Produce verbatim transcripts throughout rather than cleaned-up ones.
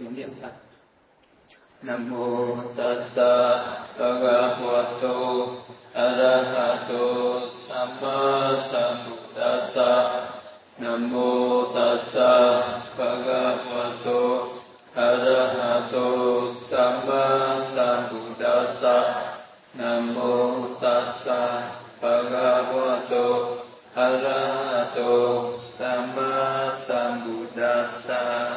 muốn niệm Phật. Nam mô Tassa Bhagavato Arahato Samma Sambuddhassa. Nam mô Tassa Bhagavato Arahato Samma Sambuddhassa. Nam mô Tassa Bhagavato Arahato Samma Sambuddhassa.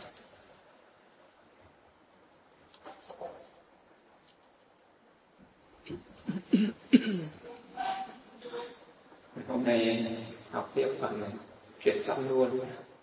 Hôm nay học tiếp phần chuyển xong luôn.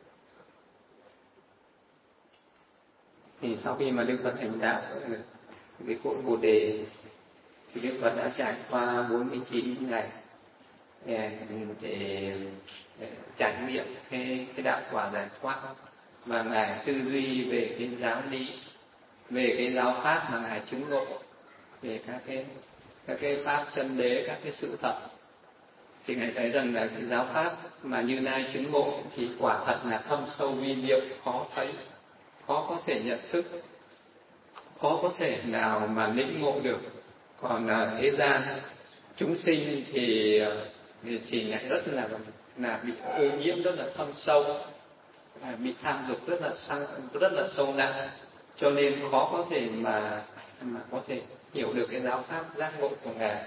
Thì sau khi mà Đức Phật thành đạo cái cội Bồ đề thì Đức Phật đã trải qua bốn mươi chín ngày để, để, để trải nghiệm cái, cái đạo quả giải thoát, và ngài tư duy về cái giáo lý, về cái giáo pháp mà ngài chứng ngộ, về các cái các cái pháp chân đế, các cái sự thật. Thì ngài thấy rằng là cái giáo pháp mà Như Lai chứng ngộ thì quả thật là thâm sâu vi diệu, khó thấy, khó có thể nhận thức, khó có thể nào mà lĩnh ngộ được. Còn là thế gian chúng sinh thì thì chỉ lại rất là là bị ô nhiễm rất là thâm sâu, bị tham dục rất là sang, rất là sâu nặng, cho nên khó có thể mà mà có thể hiểu được cái giáo pháp giác ngộ của ngài.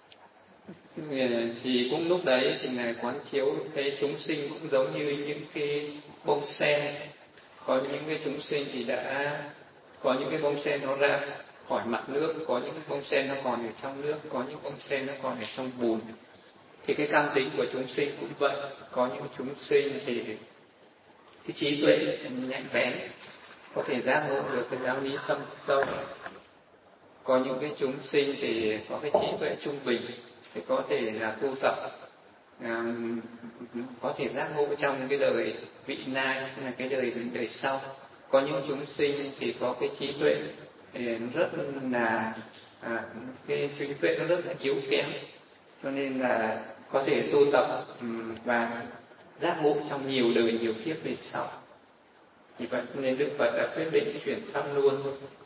Thì cũng lúc đấy thì ngài quán chiếu cái chúng sinh cũng giống như những cái bông sen. Có những cái chúng sinh thì đã có những cái bông sen nó ra khỏi mặt nước, có những bông sen nó còn ở trong nước, có những bông sen nó còn ở trong bùn. Thì cái căn tính của chúng sinh cũng vậy. Có những chúng sinh thì cái trí tuệ nhạy bén, có thể giác ngộ được cái giáo lý thâm sâu. Có những cái chúng sinh thì có cái trí tuệ trung bình, thì có thể là tu tập, à, có thể giác ngộ trong cái đời vị lai, là cái đời đời sau. Có những chúng sinh thì có cái trí tuệ rất là à, cái trí tuệ nó rất là yếu kém, cho nên là có thể tu tập và giác ngộ trong nhiều đời nhiều kiếp về sau. Vì vậy nên Đức Phật đã quyết định chuyển pháp luôn.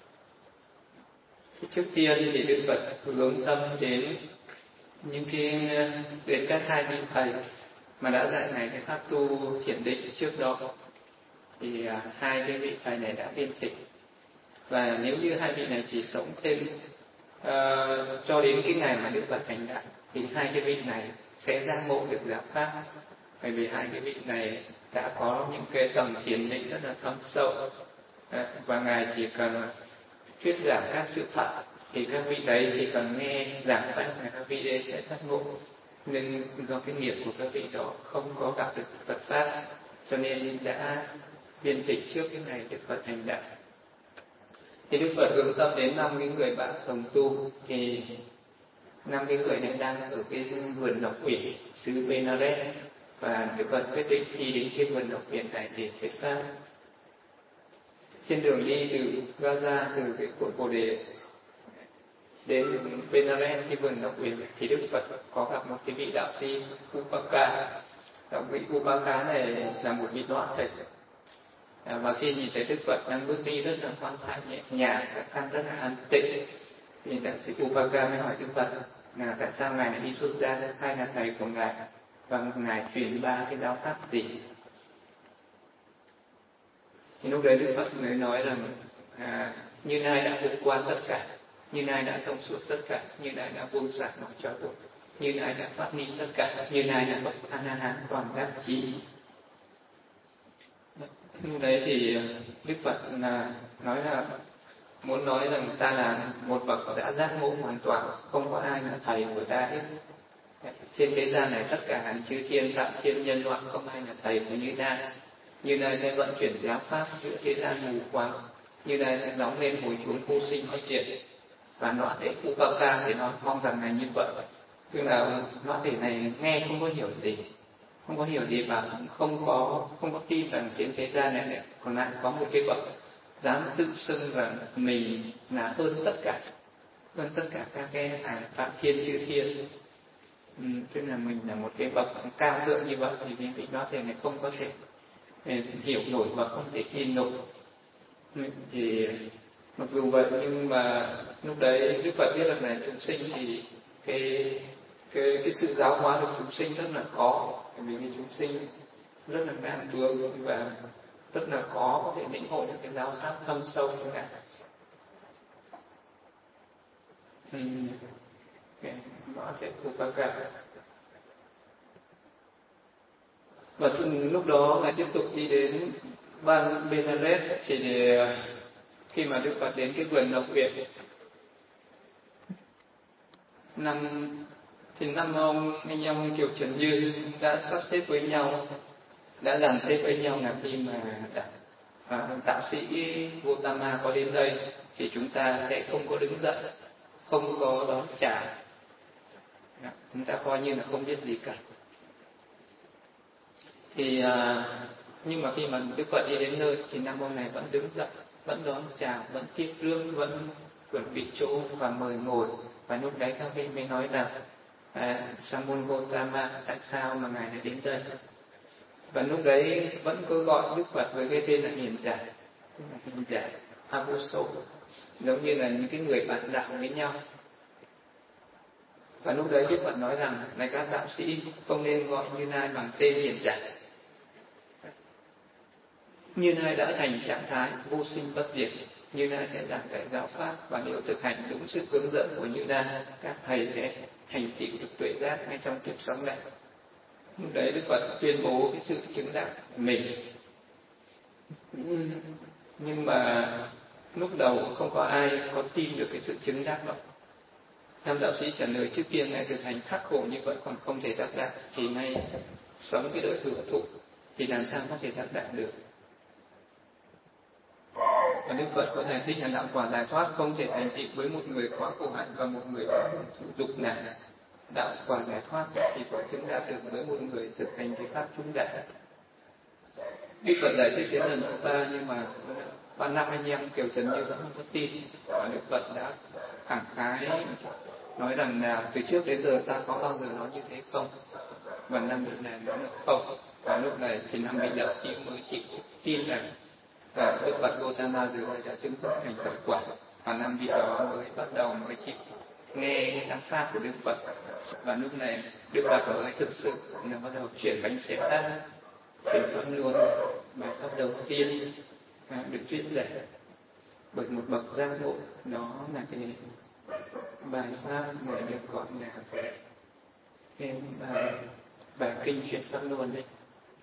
Trước tiên thì Đức Phật hướng tâm đến những cái đến các hai vị thầy mà đã dạy ngài cái pháp tu thiền định trước đó. Thì à, hai cái vị thầy này đã viên tịch, và nếu như hai vị này chỉ sống thêm uh, cho đến cái ngày mà Đức Phật thành đạo thì hai cái vị này sẽ giác ngộ được giáo pháp, bởi vì hai cái vị này đã có những cái tầng thiền định rất là thâm sâu, uh, và ngài chỉ cần thuyết giảng các sự thật thì các vị đấy chỉ cần nghe giảng pháp là các vị đấy sẽ giác ngộ. Nhưng do cái nghiệp của các vị đó không có gặp được Phật pháp, cho nên đã viên tịch trước cái ngày Đức Phật thành đạo. Thì Đức Phật hướng tâm đến năm cái người bạn đồng tu, thì năm cái người này đang ở cái vườn Ngọc Uyển xứ Benares, và Đức Phật quyết định đi đến cái vườn Ngọc Uyển này để thuyết pháp. Trên đường đi từ Gaza, từ cái cội Bồ đề đến Benares, cái vườn Ngọc Uyển, thì Đức Phật có gặp một cái vị đạo sĩ Upaka. Đạo vị Upaka này là một vị đọa thầy, à, và khi nhìn thấy Đức Phật đang bước đi rất là khoan thai nhẹ nhàng, các căn rất là an tĩnh, thì đạo sĩ Upaka mới hỏi Đức Phật là tại sao ngài lại đi xuất gia, hai là thầy của ngài và ngài truyền ba cái giáo pháp gì. Thì lúc đấy Đức Phật mới nói rằng à, Như Lai đã vượt qua tất cả, Như Lai đã thông suốt tất cả, Như Lai đã buông xả mọi trói buộc, Như Lai đã phát ni tất cả, Như Lai đã bậc A La Hán toàn giác trí. Lúc đấy thì Đức Phật là nói là muốn nói rằng ta là một bậc đã giác ngộ hoàn toàn, không có ai là thầy của ta hết. Trên thế gian này tất cả hàng chư thiên, vạn thiên, nhân loại không ai là thầy của Như Lai. Như Lai sẽ vận chuyển giáo pháp giữa thế gian mù quáng, Như Lai sẽ gióng lên hồi chuông vô sinh bất diệt. Và nọa thể Upaka thì nó mong rằng là như vậy. Tức là nọa thể này nghe không có hiểu gì, không có hiểu gì và không có không có tin rằng trên thế gian này còn lại có một cái bậc dám tự xưng rằng mình là hơn tất cả, hơn tất cả các cái hàng phạm thiên chư thiên. Ừ, tức là mình là một cái bậc cao thượng như vậy, thì cái vị đó thì này không có thể hiểu nổi và không thể tin nổi. Thì mặc dù vậy nhưng mà lúc đấy Đức Phật biết rằng là chúng sinh thì cái cái cái sự giáo hóa được chúng sinh rất là khó, bởi vì chúng sinh rất là ngàn vướng và rất là khó có thể lĩnh hội được cái giáo pháp thâm sâu như thế. thì okay, nó sẽ thuộc vào cả. Và lúc đó là tiếp tục đi đến Ban Benares, thì khi mà Đức Phật đến cái vườn Ngọc Uyển, năm thì năm ông anh em Kiều Trần Như đã sắp xếp với nhau, đã dàn xếp với nhau là khi mà à, đạo sĩ Gautama có đến đây thì chúng ta sẽ không có đứng dậy, không có đón chào, chúng ta coi như là không biết gì cả. Thì à, nhưng mà khi mà Đức Phật đi đến nơi thì năm ông này vẫn đứng dậy, vẫn đón chào, vẫn tiếp rước, vẫn chuẩn bị chỗ và mời ngồi. Và lúc đấy các vị mới nói rằng à, Samun Gautama, tại sao mà ngài lại đến đây? Và lúc đấy vẫn cứ gọi Đức Phật với cái tên là hiền giả, hiền giả Avuso, giống như là những cái người bạn đạo với nhau. Và lúc đấy Đức Phật nói rằng này các đạo sĩ, không nên gọi Như Lai bằng tên hiền giả. Như Lai đã thành trạng thái vô sinh bất diệt, Như Lai sẽ giảng dạy giáo pháp, và nếu thực hành đúng sự hướng dẫn của Như Lai, các thầy sẽ thành tựu được tuệ giác ngay trong kiếp sống này. Lúc đấy Đức Phật tuyên bố cái sự chứng đạo của mình. Nhưng mà lúc đầu không có ai có tin được cái sự chứng đắc đó. Nam đạo sĩ trả lời trước kia ngài thực hành khắc khổ như vậy còn không thể đắc đạo, thì nay sống cái đời hưởng thụ thì làm sao có thể đắc đạo được? Và Đức Phật có giải thích là đạo quả giải thoát không thể thành tựu với một người quá khổ hạnh và một người quá hưởng thụ dục nào. Đạo quả giải thoát chỉ có chứng đạt được với một người thực hành cái pháp trung đạo. Đức Phật giải thích đến lần thứ ba, nhưng mà ba năm anh em Kiều Trần Như vẫn không có tin. Và Đức Phật đã khẳng khái nói rằng là từ trước đến giờ ta có bao giờ nói như thế không? Và năm vị này nói là không. Và lúc này thì năm vị đạo sĩ mới chịu tin rằng và Đức Phật Gautama từ đây đã chứng thực thành Phật quả. Và năm vị đó mới bắt đầu mới chịu nghe cái giáo pháp của Đức Phật. Và lúc này Đức Phật mới thực sự là bắt đầu chuyển bánh xe tác, chuyển pháp luôn. Bài pháp đầu tiên được thuyết giải bởi một bậc giác ngộ, đó là cái bài pháp này được gọi là cái bài bài kinh chuyển pháp luân đấy.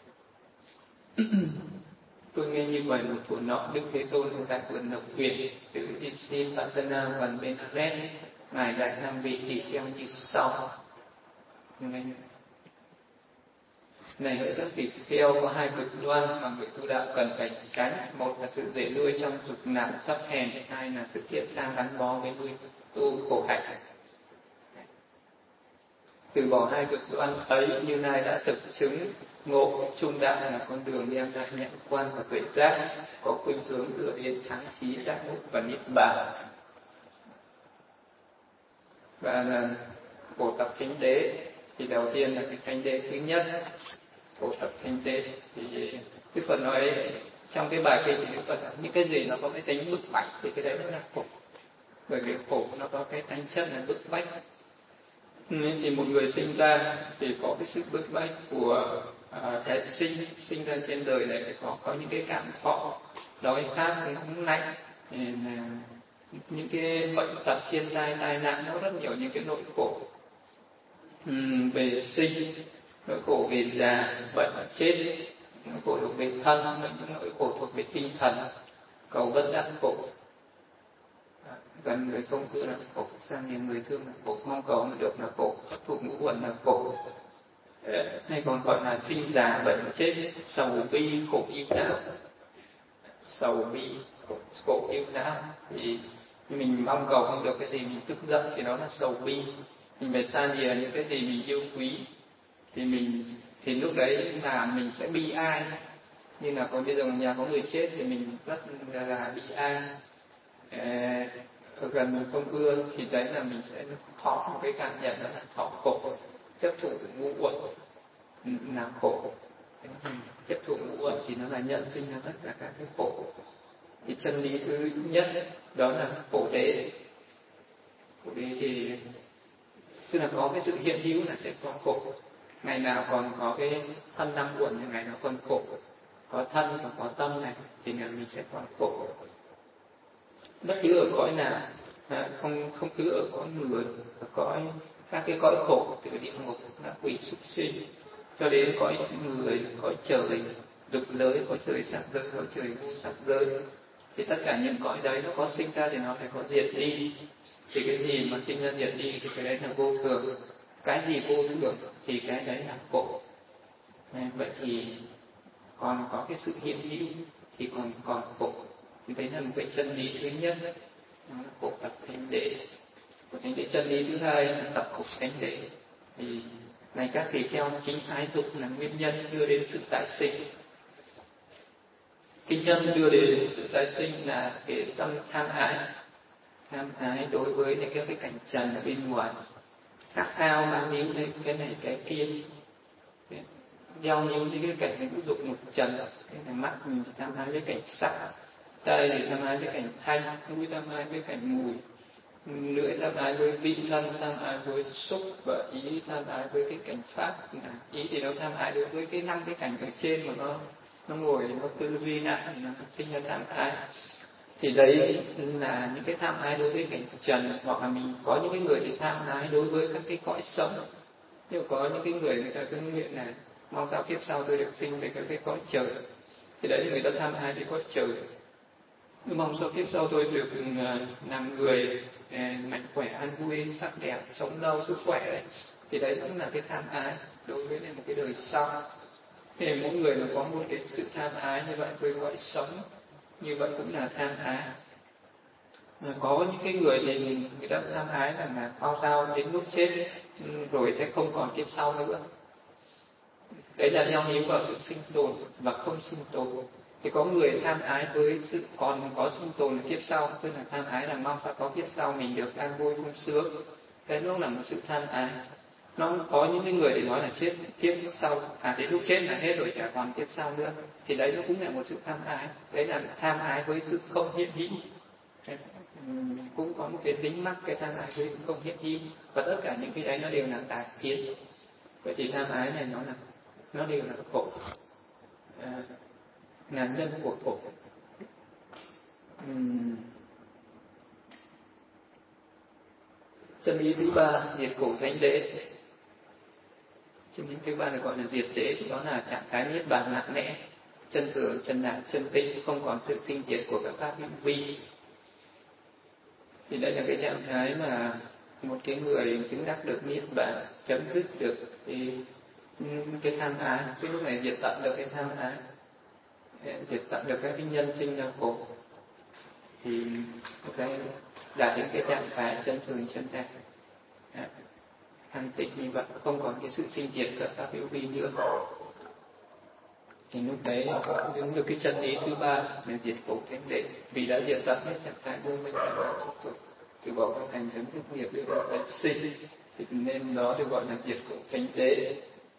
Tôi nghe như vậy một thuở nọ, Đức Thế Tôn ở tại vườn Ngọc Uyển, tự Isim Patana gần Benares, ngài dạy năm vị tỳ kheo như sau. Này hỡi các tỳ kheo, có hai cực đoan mà người tu đạo cần phải tránh. Một là sự dễ nuôi trong dục nạn thấp hèn, hai là sự thiện tha gắn bó với nuôi tu khổ hạnh. Từ bỏ hai cực đoan ấy, Như Lai đã thực chứng ngộ trung đạo là con đường đem lại nhận quan và tuệ giác, có khuynh hướng đưa đến thắng trí giác ngộ và niết bàn. Và là phổ tập thánh đế, thì đầu tiên là cái thánh đế thứ nhất, phổ tập thánh đế. Thì Đức Phật nói trong cái bài kinh thì Đức Phật nói những cái gì nó có cái tính bức bách thì cái đấy nó là khổ, bởi vì khổ nó có cái tính chất là bức bách. Nên thì một người sinh ra thì có cái sự bức bách của à, cái sinh sinh ra trên đời này, phải có có những cái cảm thọ đói khát, nóng lạnh, những cái bệnh tật, thiên tai, tai nạn, nó rất nhiều những cái nỗi khổ uhm, về sinh, nỗi khổ về già, bệnh, chết, nỗi khổ thuộc về thân, những nỗi khổ thuộc về tinh thần, cầu bất đắc khổ. Gần người không cự là khổ, sang nhiều người thương là khổ, mong cầu mà được là khổ, hấp thụ ngũ uẩn là khổ, hay còn gọi là sinh già bệnh chết, sầu bi khổ ưu não. Sầu bi khổ, khổ ưu não thì mình mong cầu không được cái gì mình tức giận thì đó là sầu bi. Mình phải xa lìa những cái gì mình yêu quý thì mình thì lúc đấy là mình sẽ bi ai. Như là có bây giờ nhà có người chết thì mình rất là, là bi ai. Ở gần mình không ưa thì đấy là mình sẽ thọ một cái cảm nhận đó là thọ khổ, chấp thủ ngũ uẩn là khổ. Chấp thủ ngũ uẩn thì nó là nhận sinh ra tất cả các cái khổ. Thì chân lý thứ nhất đó là khổ đế. Khổ đế thì tức là có cái sự hiện hữu là sẽ có khổ. Ngày nào còn có cái thân năm uẩn thì ngày nào còn khổ. Có thân và có tâm này thì ngày mình sẽ còn khổ. Bất cứ ở cõi nào, à, không không cứ ở cõi người, ở cõi các cái cõi khổ từ địa ngục, ngạ quỷ, súc sinh cho đến cõi người, cõi trời dục giới, cõi trời sắc giới, cõi trời vô sắc giới, thì tất cả những cõi đấy nó có sinh ra thì nó phải có diệt đi. Thì cái gì mà sinh ra diệt đi thì cái đấy là vô thường. Cái gì vô thường thì cái đấy là khổ. Vậy thì còn có cái sự hiện hữu thì còn còn khổ. Thì đấy là một cái chân lý thứ nhất, nó là khổ tập thánh đế. Của thánh đế chân lý thứ hai là tập khổ thánh đế. Thì này các thầy theo chính ái dục là nguyên nhân đưa đến sự tái sinh. Cái nhân đưa đến sự tái sinh là cái tâm tham ái, tham ái đối với những cái, cái cảnh trần ở bên ngoài, khát khao mang níu đến cái này cái kia, gieo níu những cái cảnh những dục một trần. Cái này mắt mình thì tham ái với cảnh sắc, tai thì tham ái với cảnh thanh, mũi tham ái với cảnh mùi, lưỡi tham ái với vị, thân tham ái với xúc, và ý tham ái với cái cảnh pháp. Ý thì nó tham ái đối với cái năm cái cảnh ở trên mà nó nó ngồi nó tư duy lại thì nó sinh ra tham ái. Thì đấy là những cái tham ái đối với cảnh trần. Hoặc là mình có những cái người thì tham ái đối với các cái cõi sống. Nhưng có những cái người người ta cứ nguyện là mong sao kiếp sau tôi được sinh về các cái cõi trời, thì đấy người ta tham ái với cõi trời. Mong sao kiếp sau tôi được làm người mạnh khỏe, an vui, sắc đẹp, sống lâu, sức khỏe đấy. Thì đấy cũng là cái tham ái đối với một cái đời sau. Thì mỗi người mà có một cái sự tham ái như vậy với cõi sống, như vậy cũng là tham ái. Mà có những cái người thì người ta tham ái rằng là bao sao đến lúc chết rồi sẽ không còn kiếp sau nữa. Đấy là gieo níu vào sự sinh tồn và không sinh tồn. Thì có người tham ái với sự còn có sinh tồn ở kiếp sau, tức là tham ái là mong sao có kiếp sau mình được an vui sung sướng. Đấy nó là một sự tham ái. Nó có những cái người thì nói là chết kiếp sau, à đến lúc chết là hết rồi, chả còn kiếp sau nữa. Thì đấy nó cũng là một sự tham ái. Đấy là tham ái với sự không hiện hữu. Cũng có một cái dính mắc cái tham ái với sự không hiện hữu. Và tất cả những cái đấy nó đều là tà kiến. Vậy thì tham ái này nó là nó đều là khổ, à, là nhân của khổ. Uhm. Chân lý thứ ba, diệt khổ thánh đế. Chân lý thứ ba là gọi là diệt đế, đó là trạng thái niết bàn nặng nẽ, chân thường, chân đẳng, chân tĩnh, không còn sự sinh diệt của các pháp hữu vi. Thì đây là cái trạng thái mà một cái người chứng đắc được niết bàn, chấm dứt được cái cái tham ái, cái lúc này diệt tận được cái tham ái, diệt tận được các cái nhân sinh ra khổ, thì cái đạt đến cái trạng thái chân thường chân đẳng, thanh tịnh như vậy, không còn cái sự sinh diệt các pháp hữu vi nữa. Thì lúc đấy đứng được cái chân lý thứ ba là diệt khổ thánh đế, vì đã diệt tận hết trạng thái vô minh và ba chấp tục, từ bỏ các hành chấm dứt nghiệp để được tái sinh, thì nên đó được gọi là diệt khổ thánh đế.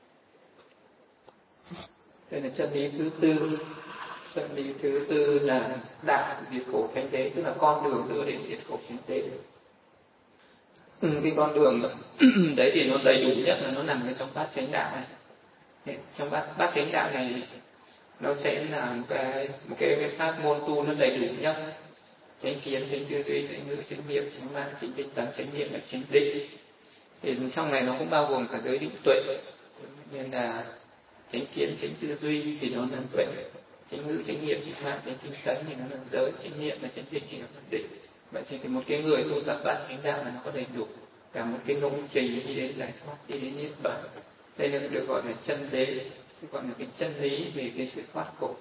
Đây là chân lý thứ tư. Chân lý thứ tư là đạo diệt khổ thánh đế, tức là con đường đưa đến diệt khổ thánh đế. Ừ, cái con đường đấy thì nó đầy đủ nhất là nó nằm ở trong bát chánh đạo này. Trong bát bát chánh đạo này nó sẽ là một cái một cái, cái pháp môn tu nó đầy đủ nhất: chánh kiến, chánh tư duy, chánh ngữ, chánh niệm, chánh mạng, chánh tinh tấn, chánh niệm và chánh định. Thì trong này nó cũng bao gồm cả giới định tuệ, nên là chánh kiến, chánh tư duy thì nó là tuệ, chánh ngữ, chánh niệm, chánh mạng, chánh tinh tấn thì nó là giới, chánh niệm và chánh định thì nó là định. Vậy thì một cái người tu tập bát chánh đạo là nó có đầy đủ cả một cái lộ trình đi đến giải thoát, đi đến niết bàn. Đây là được gọi là chân đế, gọi là cái chân lý về cái sự thoát khổ,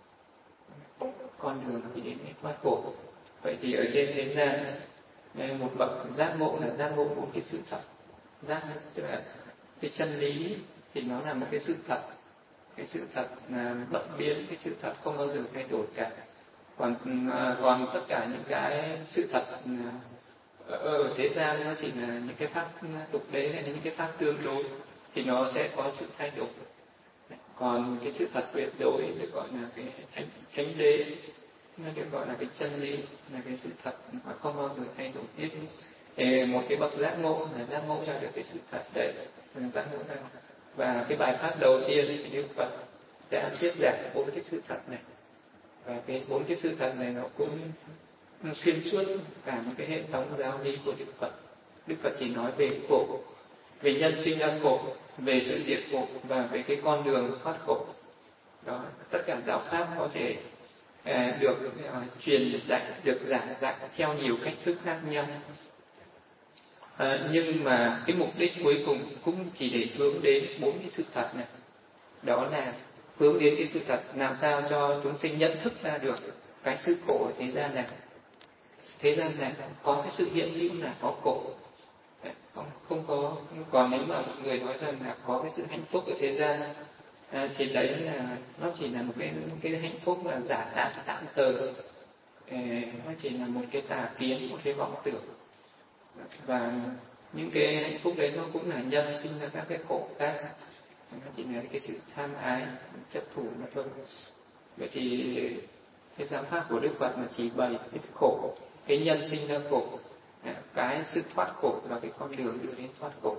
con đường đi đến cái thoát khổ. Vậy thì ở trên thế gian đây một bậc giác ngộ là giác ngộ một cái sự thật. Giác tức là cái chân lý thì nó là một cái sự thật, cái sự thật là bất biến, cái sự thật không bao giờ thay đổi cả. Còn còn tất cả những cái sự thật ở thế gian nó chỉ là những cái pháp tục đế hay là những cái pháp tương đối, thì nó sẽ có sự thay đổi. Còn cái sự thật tuyệt đối được gọi là cái thánh, thánh đế, nó được gọi là cái chân lý, là cái sự thật mà không bao giờ thay đổi hết. Thì một cái bậc giác ngộ là giác ngộ ra được cái sự thật đấy, giác ngộ ra. Và cái bài pháp đầu tiên thì Đức Phật đã thuyết giảng bốn cái sự thật này, và cái bốn cái sự thật này nó cũng xuyên suốt cả một cái hệ thống giáo lý của Đức Phật. Đức Phật chỉ nói về khổ, về nhân sinh ra khổ, về sự diệt khổ và về cái con đường thoát khổ. Đó, tất cả giáo pháp có thể à, được à, truyền dạy, được giảng dạy theo nhiều cách thức khác nhau. À, nhưng mà cái mục đích cuối cùng cũng chỉ để hướng đến bốn cái sự thật này. Đó là hướng đến cái sự thật làm sao cho chúng sinh nhận thức ra được cái sự khổ ở thế gian này. Thế gian này có cái sự hiện hữu là có khổ, không không có. Còn nếu mà một người nói rằng là có cái sự hạnh phúc ở thế gian, à, thì đấy là nó chỉ là một cái cái hạnh phúc là giả tạm tạm thời, à, nó chỉ là một cái tà kiến, một cái vọng tưởng, và những cái hạnh phúc đấy nó cũng là nhân sinh ra các cái khổ khác. Nó chỉ là cái sự tham ái, chấp thủ mà thôi. Vậy thì cái giáo pháp của Đức Phật là chỉ bày cái khổ, cái nhân sinh ra khổ, cái sự thoát khổ và cái con đường đưa đến thoát khổ.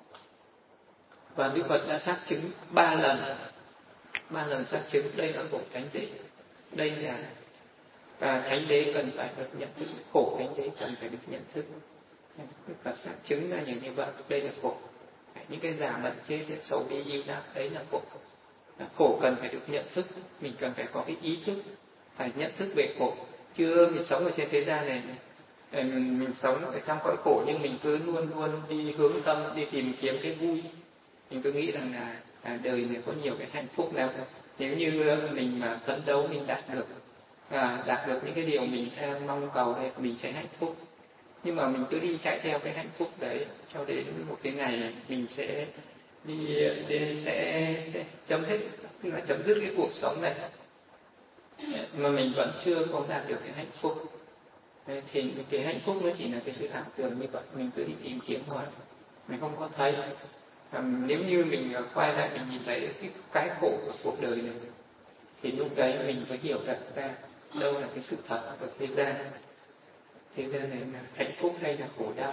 Và Đức Phật đã xác chứng ba lần, ba lần xác chứng đây là khổ thánh đế. Đây là và thánh đế cần phải được nhận thức, khổ thánh đế cần phải được nhận thức. Đức Phật xác chứng ra như vậy, đây là khổ. Những cái giả bệnh chết, xấu bi yêu đau, đấy là khổ. Khổ cần phải được nhận thức, mình cần phải có cái ý thức, phải nhận thức về khổ. Chứ mình sống ở trên thế gian này, mình, mình sống ở trong cõi khổ nhưng mình cứ luôn luôn đi hướng tâm, đi tìm kiếm cái vui. Mình cứ nghĩ rằng là à, đời này có nhiều cái hạnh phúc lắm. Nếu như mình mà phấn đấu mình đạt được, à, đạt được những cái điều mình theo mong cầu thì mình sẽ hạnh phúc. Nhưng mà mình cứ đi chạy theo cái hạnh phúc đấy cho đến một cái ngày mình sẽ đi, đi sẽ, sẽ chấm hết, tức là chấm dứt cái cuộc sống này mà mình vẫn chưa có đạt được cái hạnh phúc. Thì cái hạnh phúc nó chỉ là cái sự ảo tưởng như vậy, mình cứ đi tìm kiếm thôi, mình không có thấy. À, nếu như mình quay lại mình nhìn thấy cái, cái khổ của cuộc đời này, thì lúc đấy mình mới hiểu được ra đâu là cái sự thật của thế gian. Thế gian này là hạnh phúc hay là khổ đau.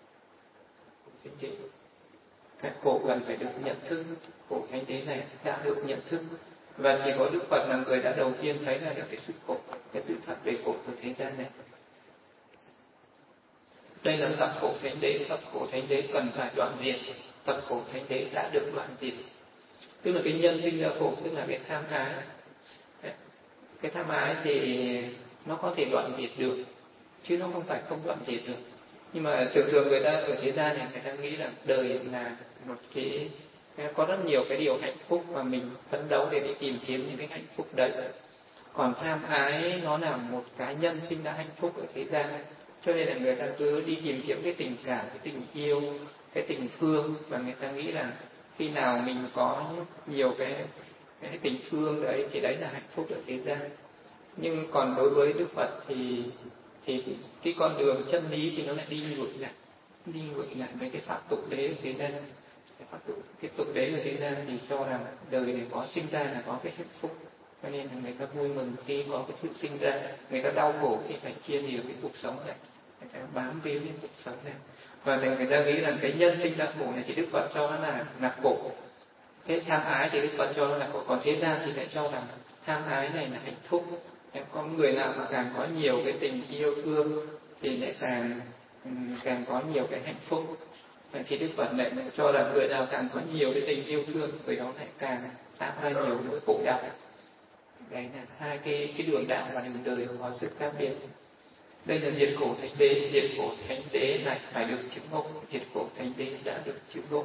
Cái khổ cần phải được nhận thức, khổ thánh đế này đã được nhận thức, và chỉ có Đức Phật là người đã đầu tiên thấy là được cái sự khổ, cái sự thật về khổ của thế gian này. Đây là tập khổ thánh đế, tập khổ thánh đế cần phải đoạn diệt, tập khổ thánh đế đã được đoạn diệt. Tức là cái nhân sinh ra khổ, tức là cái tham ái. Cái tham ái thì nó có thể đoạn diệt được, chứ nó không phải không đoạn diệt được. Nhưng mà thường thường người ta ở thế gian này người ta nghĩ là đời là một cái, có rất nhiều cái điều hạnh phúc và mình phấn đấu để đi tìm kiếm những cái hạnh phúc đấy. Còn tham ái nó là một cái nhân sinh ra hạnh phúc ở thế gian, cho nên là người ta cứ đi tìm kiếm cái tình cảm, cái tình yêu, cái tình thương, và người ta nghĩ là khi nào mình có nhiều cái, cái tình thương đấy thì đấy là hạnh phúc ở thế gian. Nhưng còn đối với Đức Phật thì thì cái con đường chân lý thì nó lại đi ngược lại, đi ngược lại với cái pháp tục đế ở thế gian. Cái pháp tục, cái tục đế ở thế gian thì cho rằng đời này có sinh ra là có cái hạnh phúc, cho nên là người ta vui mừng khi có cái sự sinh ra, người ta đau khổ khi phải chia lìa cái cuộc sống này, người ta bám víu đến cuộc sống này, và thì người ta nghĩ rằng cái nhân sinh ra khổ này thì Đức Phật cho nó là là khổ. Cái tham ái thì Đức Phật cho nó là khổ, còn thế gian thì lại cho rằng tham ái này là hạnh phúc. Có người nào mà càng có nhiều cái tình yêu thương thì lại càng càng có nhiều cái hạnh phúc. Thì Đức Phật lại cho rằng người nào càng có nhiều cái tình yêu thương, người đó lại càng tạo ra nhiều nỗi khổ đau. Đấy là hai cái cái đường đạo và đường đời có sự khác biệt. Đây là diệt khổ thánh đế, diệt khổ thánh đế này phải được chứng ngộ, diệt khổ thánh đế đã được chứng ngộ.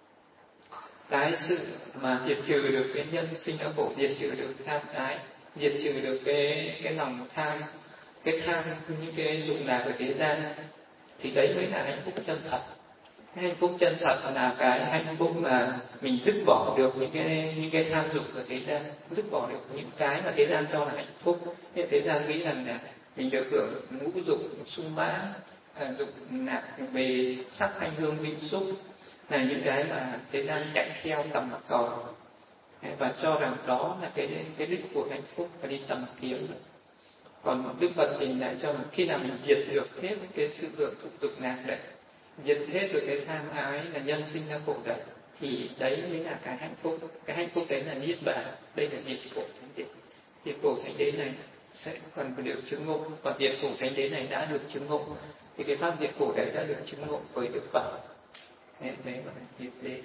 Cái sự mà diệt trừ được cái nhân sinh ra khổ, diệt trừ được tham ái, diệt trừ được cái cái lòng tham, cái tham những cái dục lạc ở thế gian, thì đấy mới là hạnh phúc chân thật. Cái hạnh phúc chân thật là cái hạnh phúc mà mình dứt bỏ được những cái những cái tham dục ở thế gian, dứt bỏ được những cái mà thế gian cho là hạnh phúc. Nên thế gian nghĩ rằng là mình được hưởng ngũ dục sung mãn, à, dục lạc về sắc thanh hương vị xúc, là những cái mà thế gian chạy theo tầm cầu, và cho rằng đó là cái cái đích của hạnh phúc, và đi tầm kiếm. Còn Đức Phật thì lại cho khi nào mình diệt được hết cái sự lượng thụ dục lạc đấy, diệt hết được cái tham ái là nhân sinh ra khổ đấy, thì đấy mới là cái hạnh phúc. Cái hạnh phúc đấy là niết bàn, đây là diệt khổ thánh đế. Diệt khổ thánh đế này sẽ còn được chứng ngộ, và diệt khổ thánh đế này đã được chứng ngộ, thì cái pháp diệt khổ đấy đã được chứng ngộ với Đức Phật. Đấy, đấy là diệt đế.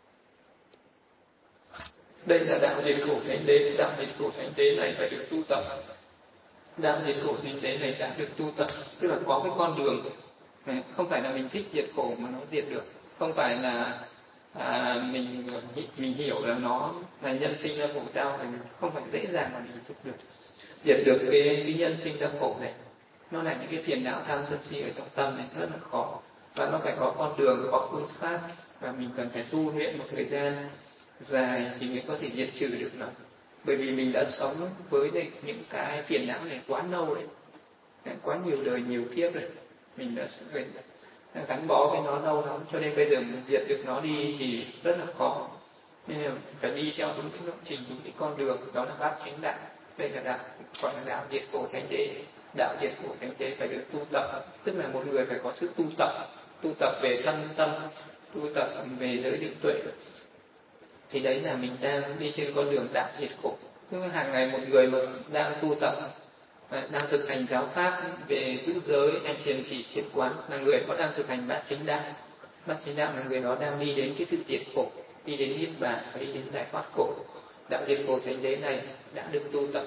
Đây là đạo diệt khổ thánh đế. Đạo diệt khổ thánh đế này phải được tu tập. Đạo diệt khổ thánh đế này đã được tu tập, tức là có cái con đường. Không phải là mình thích diệt khổ mà nó diệt được, không phải là à, mình mình hiểu là nó là nhân sinh ra khổ đau, thì không phải dễ dàng mà mình diệt được. Diệt được cái, cái nhân sinh ra khổ này, nó là những cái phiền não tham sân si ở trong tâm này rất là khó, và nó phải có con đường, có phương pháp, và mình cần phải tu luyện một thời gian dài thì mới có thể diệt trừ được nó. Bởi vì mình đã sống với những cái phiền não này quá lâu rồi, quá nhiều đời nhiều kiếp rồi, mình đã gắn bó với nó lâu lắm, cho nên bây giờ mình diệt được nó đi thì rất là khó. Nên là phải đi theo đúng cái lộ trình, đúng cái con đường, đó là bát chánh đạo. Đây là đạo gọi là đạo diệt khổ thánh đế. Đạo diệt khổ thánh đế phải được tu tập, tức là một người phải có sự tu tập, tu tập về thân tâm, tu tập về giới định tuệ. Thì đấy là mình đang đi trên con đường đạo diệt khổ. Tức là hàng ngày một người mà đang tu tập, đang thực hành giáo pháp về giữ giới hay thiền chỉ thiền quán, là người đó đang thực hành bát chánh đạo. Bát chánh đạo là người đó đang đi đến cái sự diệt khổ, đi đến niết bàn và đi đến giải thoát khổ. Đạo diệt khổ thánh đế này đã được tu tập.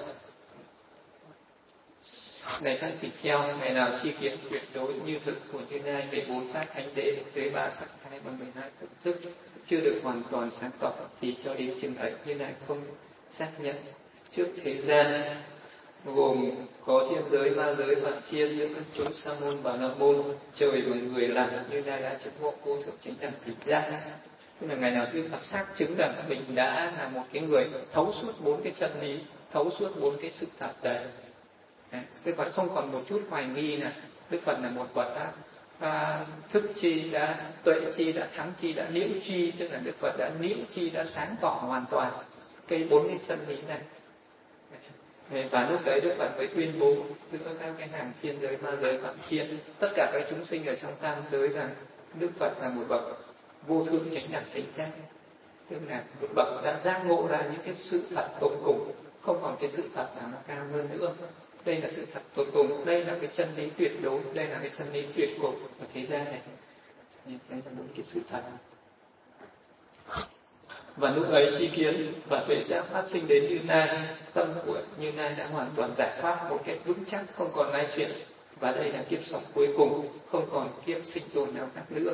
Này các tỳ kheo, ngày nào chi kiến tuyệt đối như thực của Như Lai về bốn pháp thánh đế, tới ba sắc thái và mười hai thực thức chưa được hoàn toàn sáng tỏ, thì cho đến chừng ấy Như Lai không xác nhận trước thế gian, gồm có thiên giới, ma giới, vạn thiên, giữa các chúng sa môn và la môn, trời và người làm Như Lai đã chứng ngộ vô thượng chánh đẳng tỉnh giác. Tức là ngày nào Đức Phật xác chứng rằng mình đã là một cái người thấu suốt bốn cái chân lý, thấu suốt bốn cái sự thật đấy. Đức Phật không còn một chút hoài nghi là Đức Phật là một Phật đã à, thức chi, đã tuệ chi, đã thắng chi, đã liễu chi, tức là Đức Phật đã liễu chi, đã sáng tỏ hoàn toàn cái bốn cái chân lý này. Và lúc đấy Đức Phật mới tuyên bố giữa các cái hàng thiên giới, ma giới, vạn thiên, tất cả các chúng sinh ở trong tam giới rằng Đức Phật là một bậc vô thượng chánh đẳng chánh giác, tức là một bậc đã giác ngộ ra những cái sự thật tột cùng, không còn cái sự thật nào nó cao hơn nữa. Đây là sự thật tột cùng, đây là cái chân lý tuyệt đối, đây là cái chân lý tuyệt cùng ở thế gian này. Đây là một cái sự thật. Và lúc ấy chi kiến và tuệ giác phát sinh đến Như Lai, tâm của Như Lai đã hoàn toàn giải thoát một cách vững chắc, không còn lai chuyển. Và đây là kiếp sống cuối cùng, không còn kiếp sinh tồn nào khác nữa.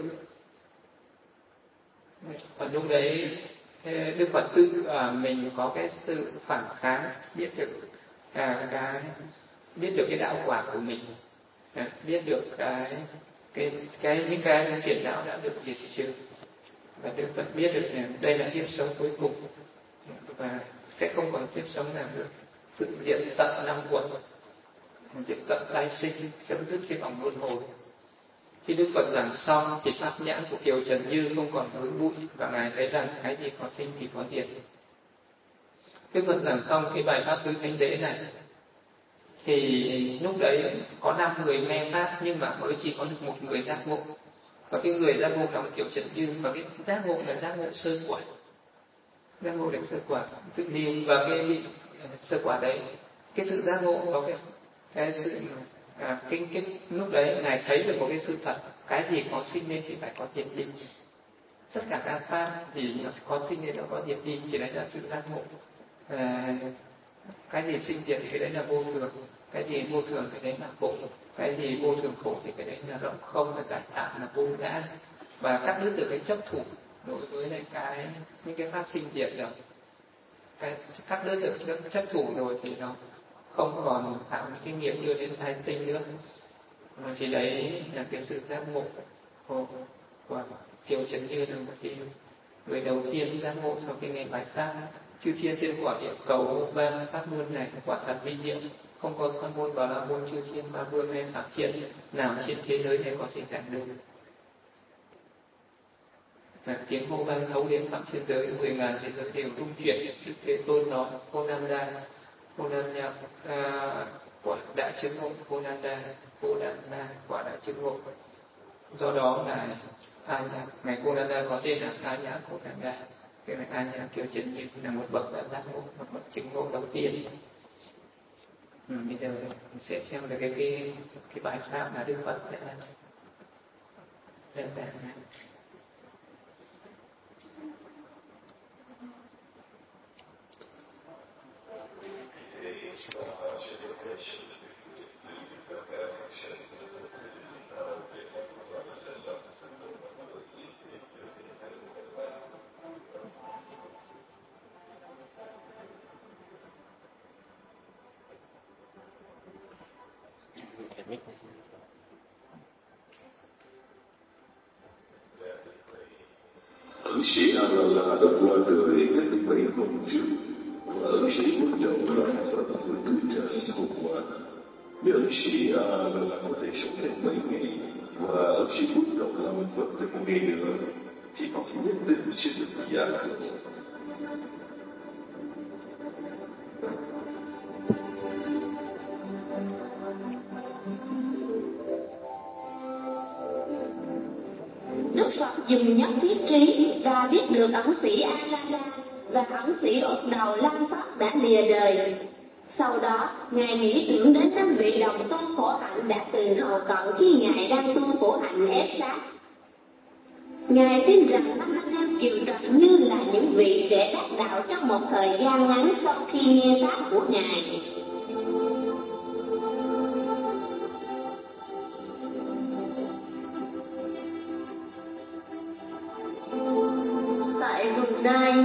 Và lúc đấy Đức Phật tự à, mình có cái sự phản kháng, biết được à, cái biết được cái đạo quả của mình, à, biết được cái cái cái những cái phiền não đã được diệt trừ, và Đức Phật biết được rằng đây là kiếp sống cuối cùng và sẽ không còn kiếp sống nào nữa, sự diệt tận năm quẩn, diệt tận tái sinh, chấm dứt cái vòng luân hồi. Khi Đức Phật giảng xong thì pháp nhãn của Kiều Trần Như không còn vướng bụi, và ngài thấy rằng cái gì có sinh thì có diệt. Đức Phật giảng xong cái bài pháp tứ thánh đế này thì lúc đấy có năm người nghe pháp, nhưng mà mới chỉ có được một người giác ngộ, và cái người giác ngộ là Kiều Trần Như, và cái giác ngộ là giác ngộ sơ quả, giác ngộ được sơ quả tự niu. Và cái sơ quả đấy, cái sự giác ngộ có cái cái sự à, cái, cái lúc đấy ngài thấy được một cái sự thật, cái gì có sinh nên thì phải có diệt đi, tất cả các pháp thì nó có sinh nên nó có diệt đi, thì đấy là sự giác ngộ. À, cái gì sinh diệt thì cái đấy là vô thường, cái gì vô thường cái đấy là khổ, cái gì vô thường khổ thì cái đấy là rộng không, là giải tạm, là vô ngã. Và cắt đứt được cái chấp thủ đối với lại cái những cái pháp sinh diệt rồi, cái cắt đứt được chấp thủ rồi thì nó không còn tạo những cái nghiệp đưa đến tái sinh nữa. Thì đấy là cái sự giác ngộ của, của Kiều Trần Như, là một cái người đầu tiên giác ngộ sau khi nghe bài pháp. Chư thiên trên quả địa cầu ban pháp môn này quả thật vi diệu, không có sa môn và la môn, chư thiên ma vương hay phạm thiên nào trên thế giới này có thể giảng được. Và tiếng hô vang thấu đến phạm thiên giới, mười ngàn thế giới đều rung chuyển. Đức Thế Tôn nói: Cô Nam Đa, Cô Nam Nhạc, à, quả đã chứng ngộ Konanda, Konanda quả đã chứng ngộ. Do đó ngài Anya, ngài Konanda có tên là Anya Konanda, cái này Anya kiểu chân như là một bậc đã giác ngộ, một bậc chứng ngộ đầu tiên. Ừ, bây giờ mình sẽ xem được cái cái cái bài pháp mà Đức Phật đã đơn giản này. Ẩn sĩ A-la-la đã qua đời cách đây bảy hôm trước, và ẩn sĩ Bút Đầu là Phật vừa cứu trời hôm qua. Nếu ẩn sĩ A-la-la có thể sống thêm bảy ngày, và ẩn sĩ Bút Đầu làm Phật thêm một ngày nữa, thì họ nhất định sẽ được giác ngộ. Đức Phật dùng nhất thiết trí và biết được ẩn sĩ A-la-la và ẩn sĩ Úc Đầu Lam Pháp đã lìa đời. Sau đó, Ngài nghĩ tưởng đến năm vị đồng tu khổ hạnh đã từng hầu cận khi Ngài đang tu khổ hạnh ép sát. Ngài tin rằng năm anh em kiều trần như là những vị sẽ đắc đạo trong một thời gian ngắn sau khi nghe pháp của Ngài. Tại vùng Nai,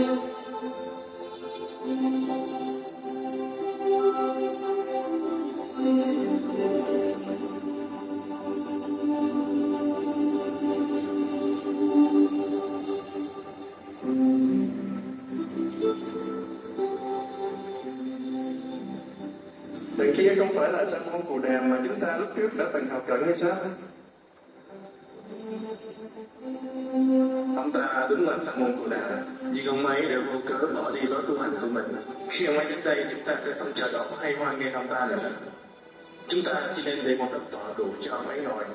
Bên kia không phải là Sa môn Cù Đàm mà chúng ta lúc trước đã từng học cận hay sao? Ông ta đúng là Sa môn Cù Đàm, nhưng ông ấy đều vô cớ bỏ đi lối tu hành của mình. Khi ông ấy đến đây, chúng ta sẽ không chờ đón hay hoan nghênh ông ta nữa. Chúng ta chỉ nên để một đất tọa đủ cho ông ấy ngồi.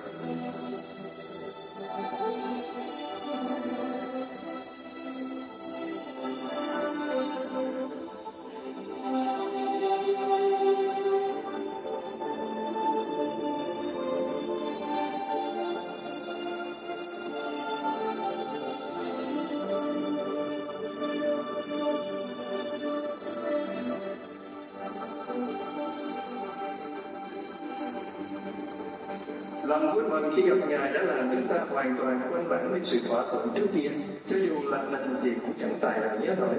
Lòng vui mừng khi gặp Ngài đã làm chúng ta hoàn toàn quên bản đến sự thỏa thuận trước kia, cho dù làm lành gì cũng chẳng tài nào nhớ nổi.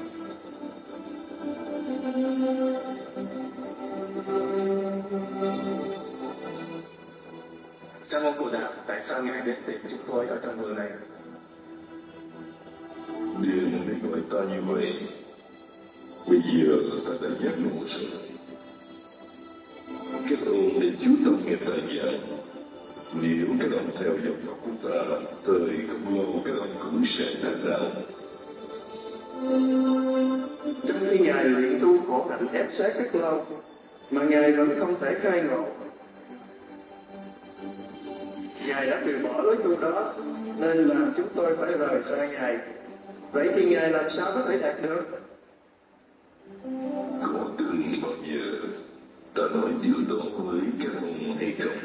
Sa môn Cù Đàm, tại sao Ngài đến tìm chúng tôi ở trong vườn này? Đừng để gọi ta như vậy. Bây giờ ta đã giác ngộ rồi. Các ông nên chú tâm nghe ta giảng. Nếu các ông theo dòng pháp của ta, thời không lâu các ông cũng sẽ đắc đạo. Trong khi Ngài luyện tu khổ hạnh ép sát rất lâu, mà Ngài vẫn không thể khai ngộ. Ngài đã từ bỏ lối tu đó, nên làm chúng tôi phải rời xa Ngài. Vậy thì Ngài làm sao có thể đạt được? Có từng bao giờ ta nói điều đó với các ông hay không?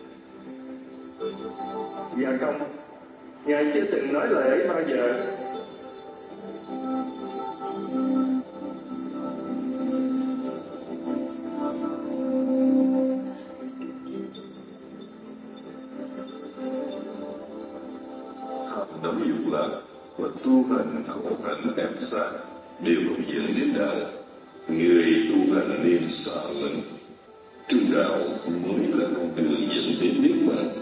Dạ không, Ngài chưa từng nói lời ấy bao giờ. Hành động dục lạc và tu hành khổ hạnh ép sát đều không dẫn đến đạo. Người tu hành nên xa lẫn. Trung đạo mới là con đường dẫn đến niết bàn.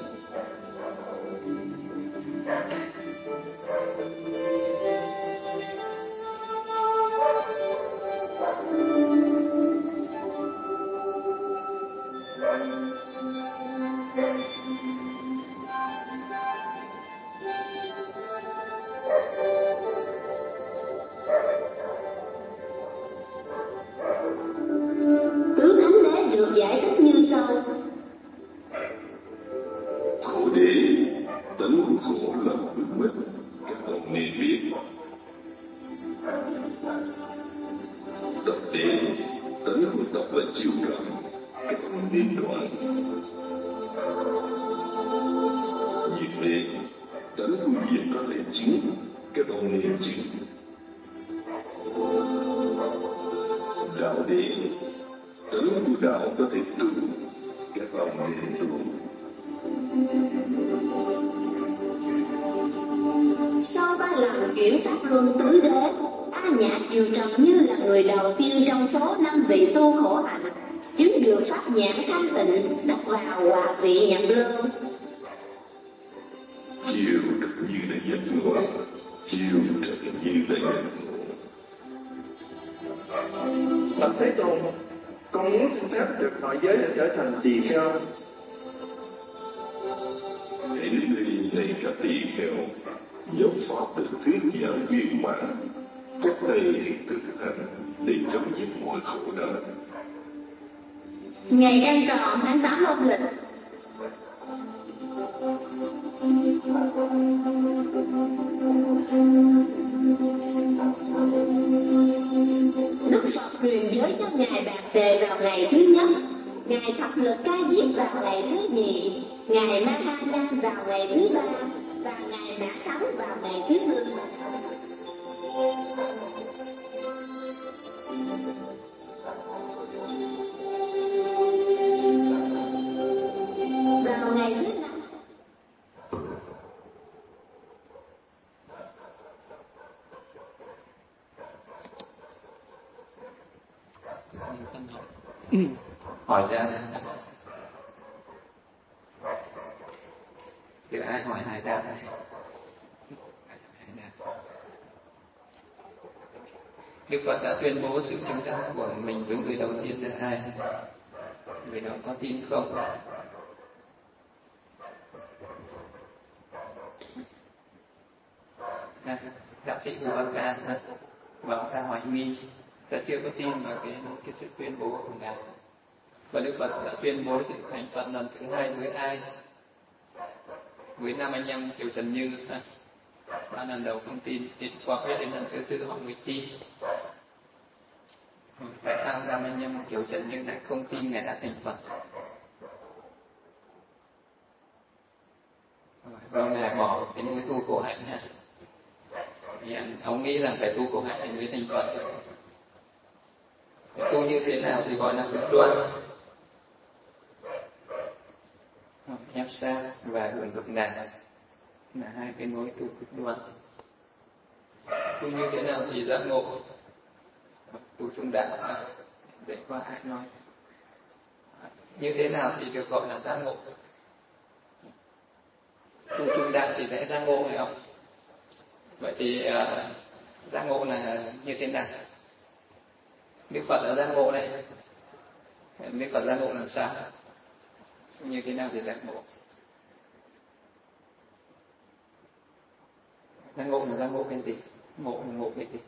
Tứ Thánh Đế được giải tập điện, tấn của tập là chiều cảm, cái phần điện đoạn. Nhiệt điện, tấn của nhiệt có thể chính, cái phần điện chính. Đạo điện, tấn của đạo có thể trụ, cái phần điện trụ. Sau ba lần chuyển pháp luân tứ đế, A Nhã Kiều Trần như là người đầu tiên trong số năm vị tu khổ hạnh chứng được pháp nhãn thanh tịnh, đắc vào hòa vị nhập lưu. Chiều trật như là giác ngộ, chiều trật như là giác ngộ. Bạch Thế Tôn, con muốn xin phép được nội giới để trở thành tỳ kheo. Hãy đến đây này các tỳ kheo, giáo pháp được thuyết giảng viên mãn, các thầy hãy thực hành để chấm dứt mọi khổ đau. Ngày đăng tròn tháng tám âm lịch. Đức Phật truyền giới cho ngài Bạc Tề vào ngày thứ nhất, ngài Thập Lực Ca Diếp vào ngày thứ nhì, ngài Ma Ha Nam vào ngày thứ ba và ngài Mã Thắng vào ngày thứ tư. Vào ngày thứ năm, hỏi ra thì ai hỏi ai đáp này. Đức Phật đã tuyên bố sự chứng đắc của mình với người đầu tiên là ai? Người đó có tin không? À, đạo sĩ Bùi Văn Ca bảo ta hoài nghi, ta chưa có tin vào cái cái sự tuyên bố của ngài. Và Đức Phật đã tuyên bố sự thành Phật lần thứ hai với ai? Với năm anh em Kiều Trần Như. Ba lần đầu không tin, đến qua hết đến lần thứ tư họ mới tin. Tại sao năm anh em Kiều Trần Như lại không tin ngài đã thành Phật? Và ngài bỏ cái núi tu khổ hạnh ha. Ông nghĩ rằng phải tu khổ hạnh thì mới thành Phật. Tu như thế nào thì gọi là cực đoan? Ép sát và hưởng cực lạc là hai cái nối tu cực đoan. Tu như thế nào thì giác ngộ? Tu trung đạo để qua ai nói. Như thế nào thì được gọi là giác ngộ? Tu trung đạo thì sẽ giác ngộ phải không? Vậy thì uh, giác ngộ là như thế nào? Đức Phật là giác ngộ này. Đức Phật giác ngộ làm sao? Như thế nào thì giác ngộ? Giác ngộ là giác ngộ cái gì? Ngộ là ngộ cái gì?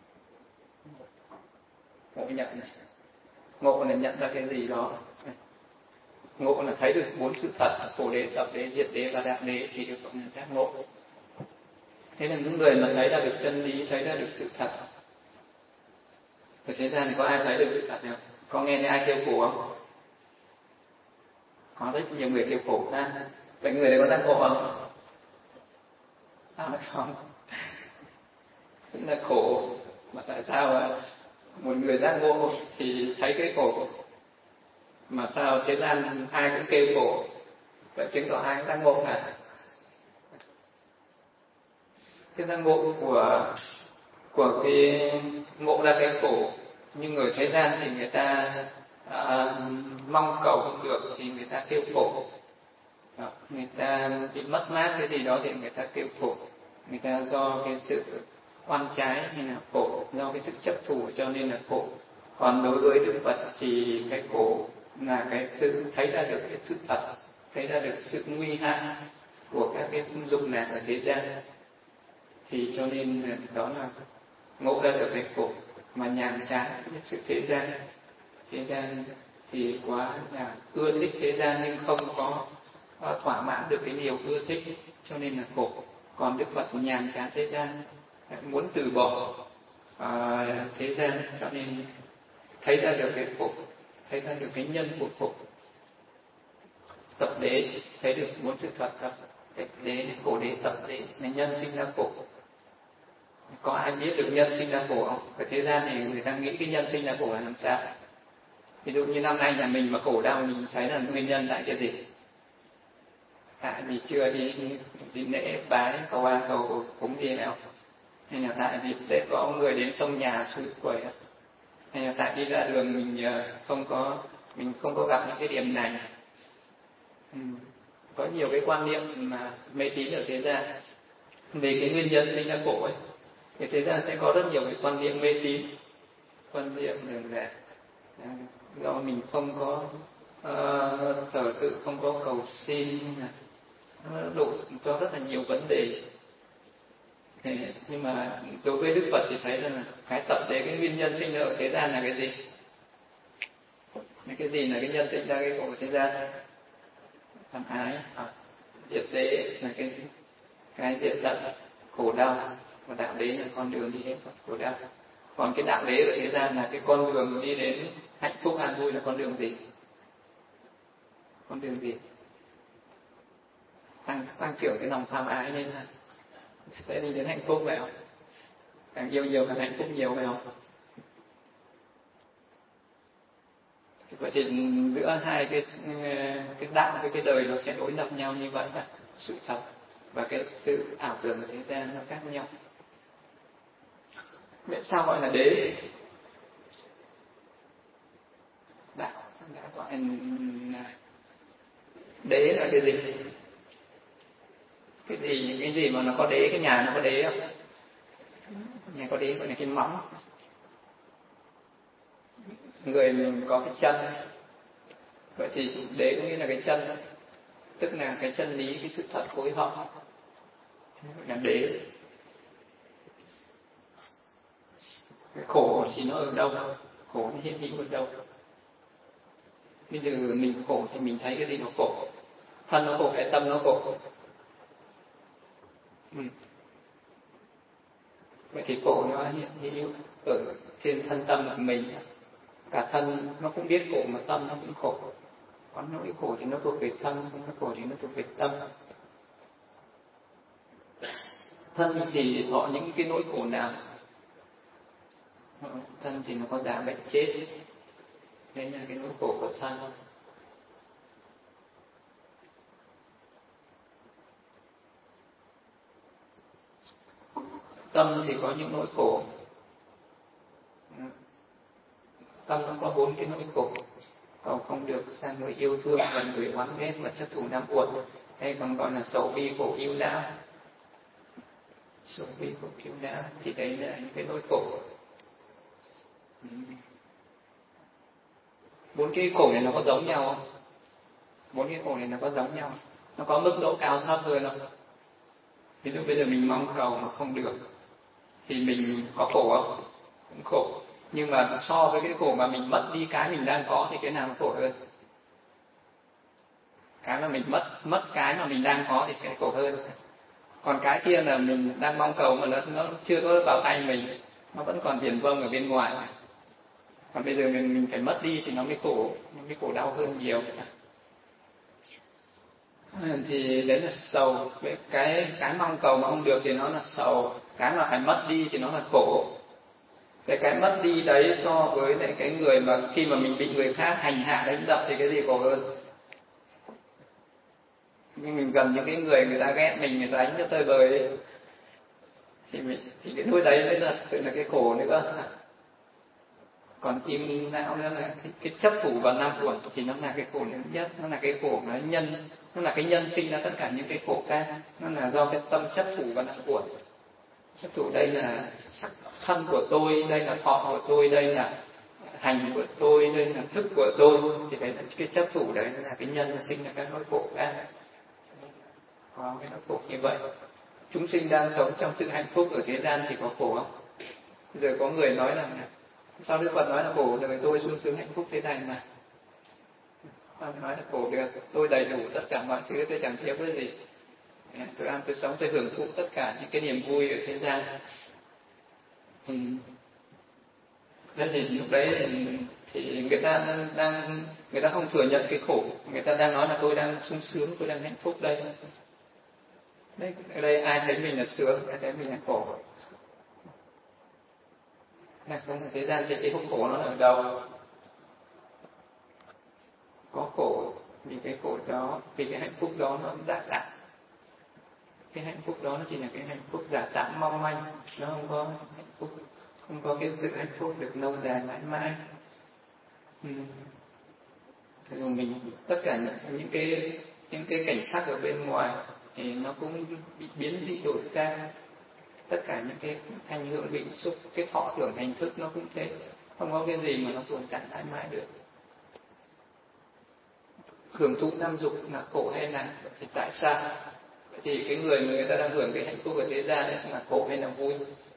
Ngộ nhận này. Ngộ là nhận ra cái gì đó. Ngộ là thấy được bốn sự thật, khổ đế, tập đế, diệt đế và đạo đế thì được gọi là giác ngộ. Thế là những người mà thấy ra được chân lý, thấy ra được sự thật. Ở thế gian thì có ai thấy được sự thật không? Có nghe thấy ai kêu khổ không? Có rất nhiều người kêu khổ ra. Vậy người đấy có giác ngộ không? Sao lại không? Cũng là khổ. Mà tại sao một người giác ngộ thì thấy cái khổ? Mà sao thế gian ai cũng kêu khổ? Vậy chứng tỏ ai cũng giác ngộ hả? Cái giác ngộ của của cái ngộ ra cái khổ, nhưng người thế gian thì người ta à, mong cầu không được thì người ta kêu khổ. Đó, người ta bị mất mát cái gì đó thì người ta kêu khổ. Người ta do cái sự oan trái nên là khổ, do cái sự chấp thủ cho nên là khổ. Còn đối với Đức Phật thì cái khổ là cái sự thấy ra được cái sự thật, thấy ra được sự nguy hại của các cái dục lạc ở thế gian. Thì cho nên đó là ngộ ra được cái khổ mà nhàm chán với sự thế gian. Thế gian thì quá là ưa thích thế gian nhưng không có thỏa mãn được cái điều ưa thích, cho nên là khổ. Còn Đức Phật nhàm chán thế gian, muốn từ bỏ uh, thế gian, cho nên thấy ra được cái khổ, thấy ra được cái nhân của khổ. Tập đế thấy được bốn sự thật thật, cái đế khổ đế tập đế là nhân sinh ra khổ. Có ai biết được nhân sinh ra khổ không? Ở thế gian này người ta nghĩ cái nhân sinh ra khổ là làm sao? Ví dụ như năm nay nhà mình mà khổ đau, mình thấy là nguyên nhân tại cái gì? Tại vì chưa đi đi lễ bái cầu an cầu cúng gì nào, hay là tại vì Tết có ông người đến sông nhà xui quẩy, hay là tại đi ra đường mình không có mình không có gặp những cái điểm này. Ừ. Có nhiều cái quan niệm mà mê tín ở thế gian về cái nguyên nhân sinh ra khổ ấy, thì thế gian sẽ có rất nhiều cái quan niệm mê tín, quan niệm rằng là do mình không có uh, thờ tự, không có cầu xin, nó đổ cho rất là nhiều vấn đề. Thế, nhưng mà đối với Đức Phật thì thấy rằng là cái tập đế, cái nguyên nhân sinh ra ở thế gian là cái gì? Cái gì là cái nhân sinh ra cái khổ ở thế gian? Tham ái. À, diệt đế là cái cái diệt tận khổ đau, và đạo đế là con đường đi đến khổ đau. Còn cái đạo đế ở thế gian là cái con đường đi đến hạnh phúc an vui là con đường gì? Con đường gì? Tăng tăng trưởng cái lòng tham ái nên là sẽ đi đến hạnh phúc, phải không? Càng yêu nhiều càng hạnh phúc nhiều, phải không? Vậy thì giữa hai cái cái đạo với cái đời nó sẽ đối lập nhau như vậy, là sự thật và cái sự ảo tưởng của thế gian nó khác nhau. Vậy sao gọi là đế? Đạo đã gọi là đế là cái gì? Cái gì cái gì mà nó có đế? Cái nhà nó có đế không? Nhà có đế gọi là cái móng. Người mình có cái chân. Vậy thì đế có nghĩa là cái chân, tức là cái chân lý, cái sự thật phối hợp, gọi là đế. Cái khổ thì nó ở đâu? Khổ nó hiện hữu ở đâu? Bây giờ mình khổ thì mình thấy cái gì nó khổ? Thân nó khổ hay tâm nó khổ? Ừ. Vậy thì khổ nó hiện hữu ở trên thân tâm của mình. Cả thân nó cũng biết khổ mà tâm nó cũng khổ. Còn nỗi khổ thì nó thuộc về thân, nỗi khổ thì nó thuộc về tâm. Thân thì thọ những cái nỗi khổ nào? Thân thì nó có già bệnh chết, đấy là cái nỗi khổ của thân. Tâm thì có những nỗi khổ. Tâm nó có bốn cái nỗi khổ: cầu không được, xa người yêu thương, gần người oán ghét và chấp thủ năm uẩn, hay còn gọi là sầu bi khổ ưu não. Sầu bi khổ ưu não thì đấy là những cái nỗi khổ. Bốn cái khổ này nó có giống nhau không? Bốn cái khổ này nó có giống nhau, nó có mức độ cao thấp hơn không? Ví dụ bây giờ mình mong cầu mà không được thì mình có khổ không? Cũng khổ. Nhưng mà so với cái khổ mà mình mất đi cái mình đang có thì cái nào nó khổ hơn? Cái mà mình mất mất cái mà mình đang có thì cái khổ hơn. Còn cái kia là mình đang mong cầu mà nó, nó chưa có vào tay mình, nó vẫn còn viển vông ở bên ngoài. Còn bây giờ mình mình phải mất đi thì nó mới khổ, nó mới khổ đau hơn nhiều. Thì đấy là sầu. Cái cái mong cầu mà không được thì nó là sầu. Cái mà phải mất đi thì nó là khổ. Cái cái mất đi đấy so với lại cái người mà khi mà mình bị người khác hành hạ đánh đập thì cái gì khổ hơn? Nhưng mình gần những cái người người ta ghét mình, người ta đánh cho tơi bời ấy, thì mình, thì cái nỗi đấy mới thật sự là cái khổ nữa. Còn im não nữa là cái, cái chấp thủ vào năm uẩn thì nó là cái khổ lớn nhất, nó là cái khổ nó nhân, nó là cái nhân sinh ra tất cả những cái khổ khác, nó là do cái tâm chấp thủ vào năm uẩn. Chấp thủ đây là sắc thân của tôi, đây là thọ của tôi, đây là hành của tôi, đây là thức của tôi, thì đấy là cái chấp thủ đấy là cái nhân sinh ra các nỗi khổ khác. Có cái nỗi khổ như vậy. Chúng sinh đang sống trong sự hạnh phúc ở thế gian thì có khổ không? Bây giờ có người nói rằng là sao Đức Phật nói là khổ đời tôi sung sướng hạnh phúc thế này mà? Sao nói là khổ được? Tôi đầy đủ tất cả mọi thứ, tôi chẳng thiếu cái gì. Tôi ăn, tôi sống, tôi hưởng thụ tất cả những cái niềm vui ở thế gian. Ừ. Thế thì lúc đấy thì, thì người ta đang người ta không thừa nhận cái khổ, người ta đang nói là tôi đang sung sướng, tôi đang hạnh phúc đây. Đấy, ở đây ai thấy mình là sướng, ai thấy mình là khổ. Là sống ở thế gian thì cái khổ nó là ở đâu? Có khổ vì cái khổ đó, vì cái hạnh phúc đó nó giả tạm. Cái hạnh phúc đó nó chỉ là cái hạnh phúc giả tạm mong manh, nó không có hạnh phúc, không có cái sự hạnh phúc được lâu dài mãi mãi. Ừ. Thì mình tất cả những, những cái những cái cảnh sắc ở bên ngoài thì nó cũng bị biến dị đổi sang. Tất cả những cái thanh hương vị xúc, cái thọ tưởng hành thức nó cũng thế, không có cái gì mà nó tồn tại mãi mãi được. Hưởng thụ năm dục là khổ hay là thì tại sao? Thì cái người mà người ta đang hưởng cái hạnh phúc ở thế gian ấy là khổ hay là vui?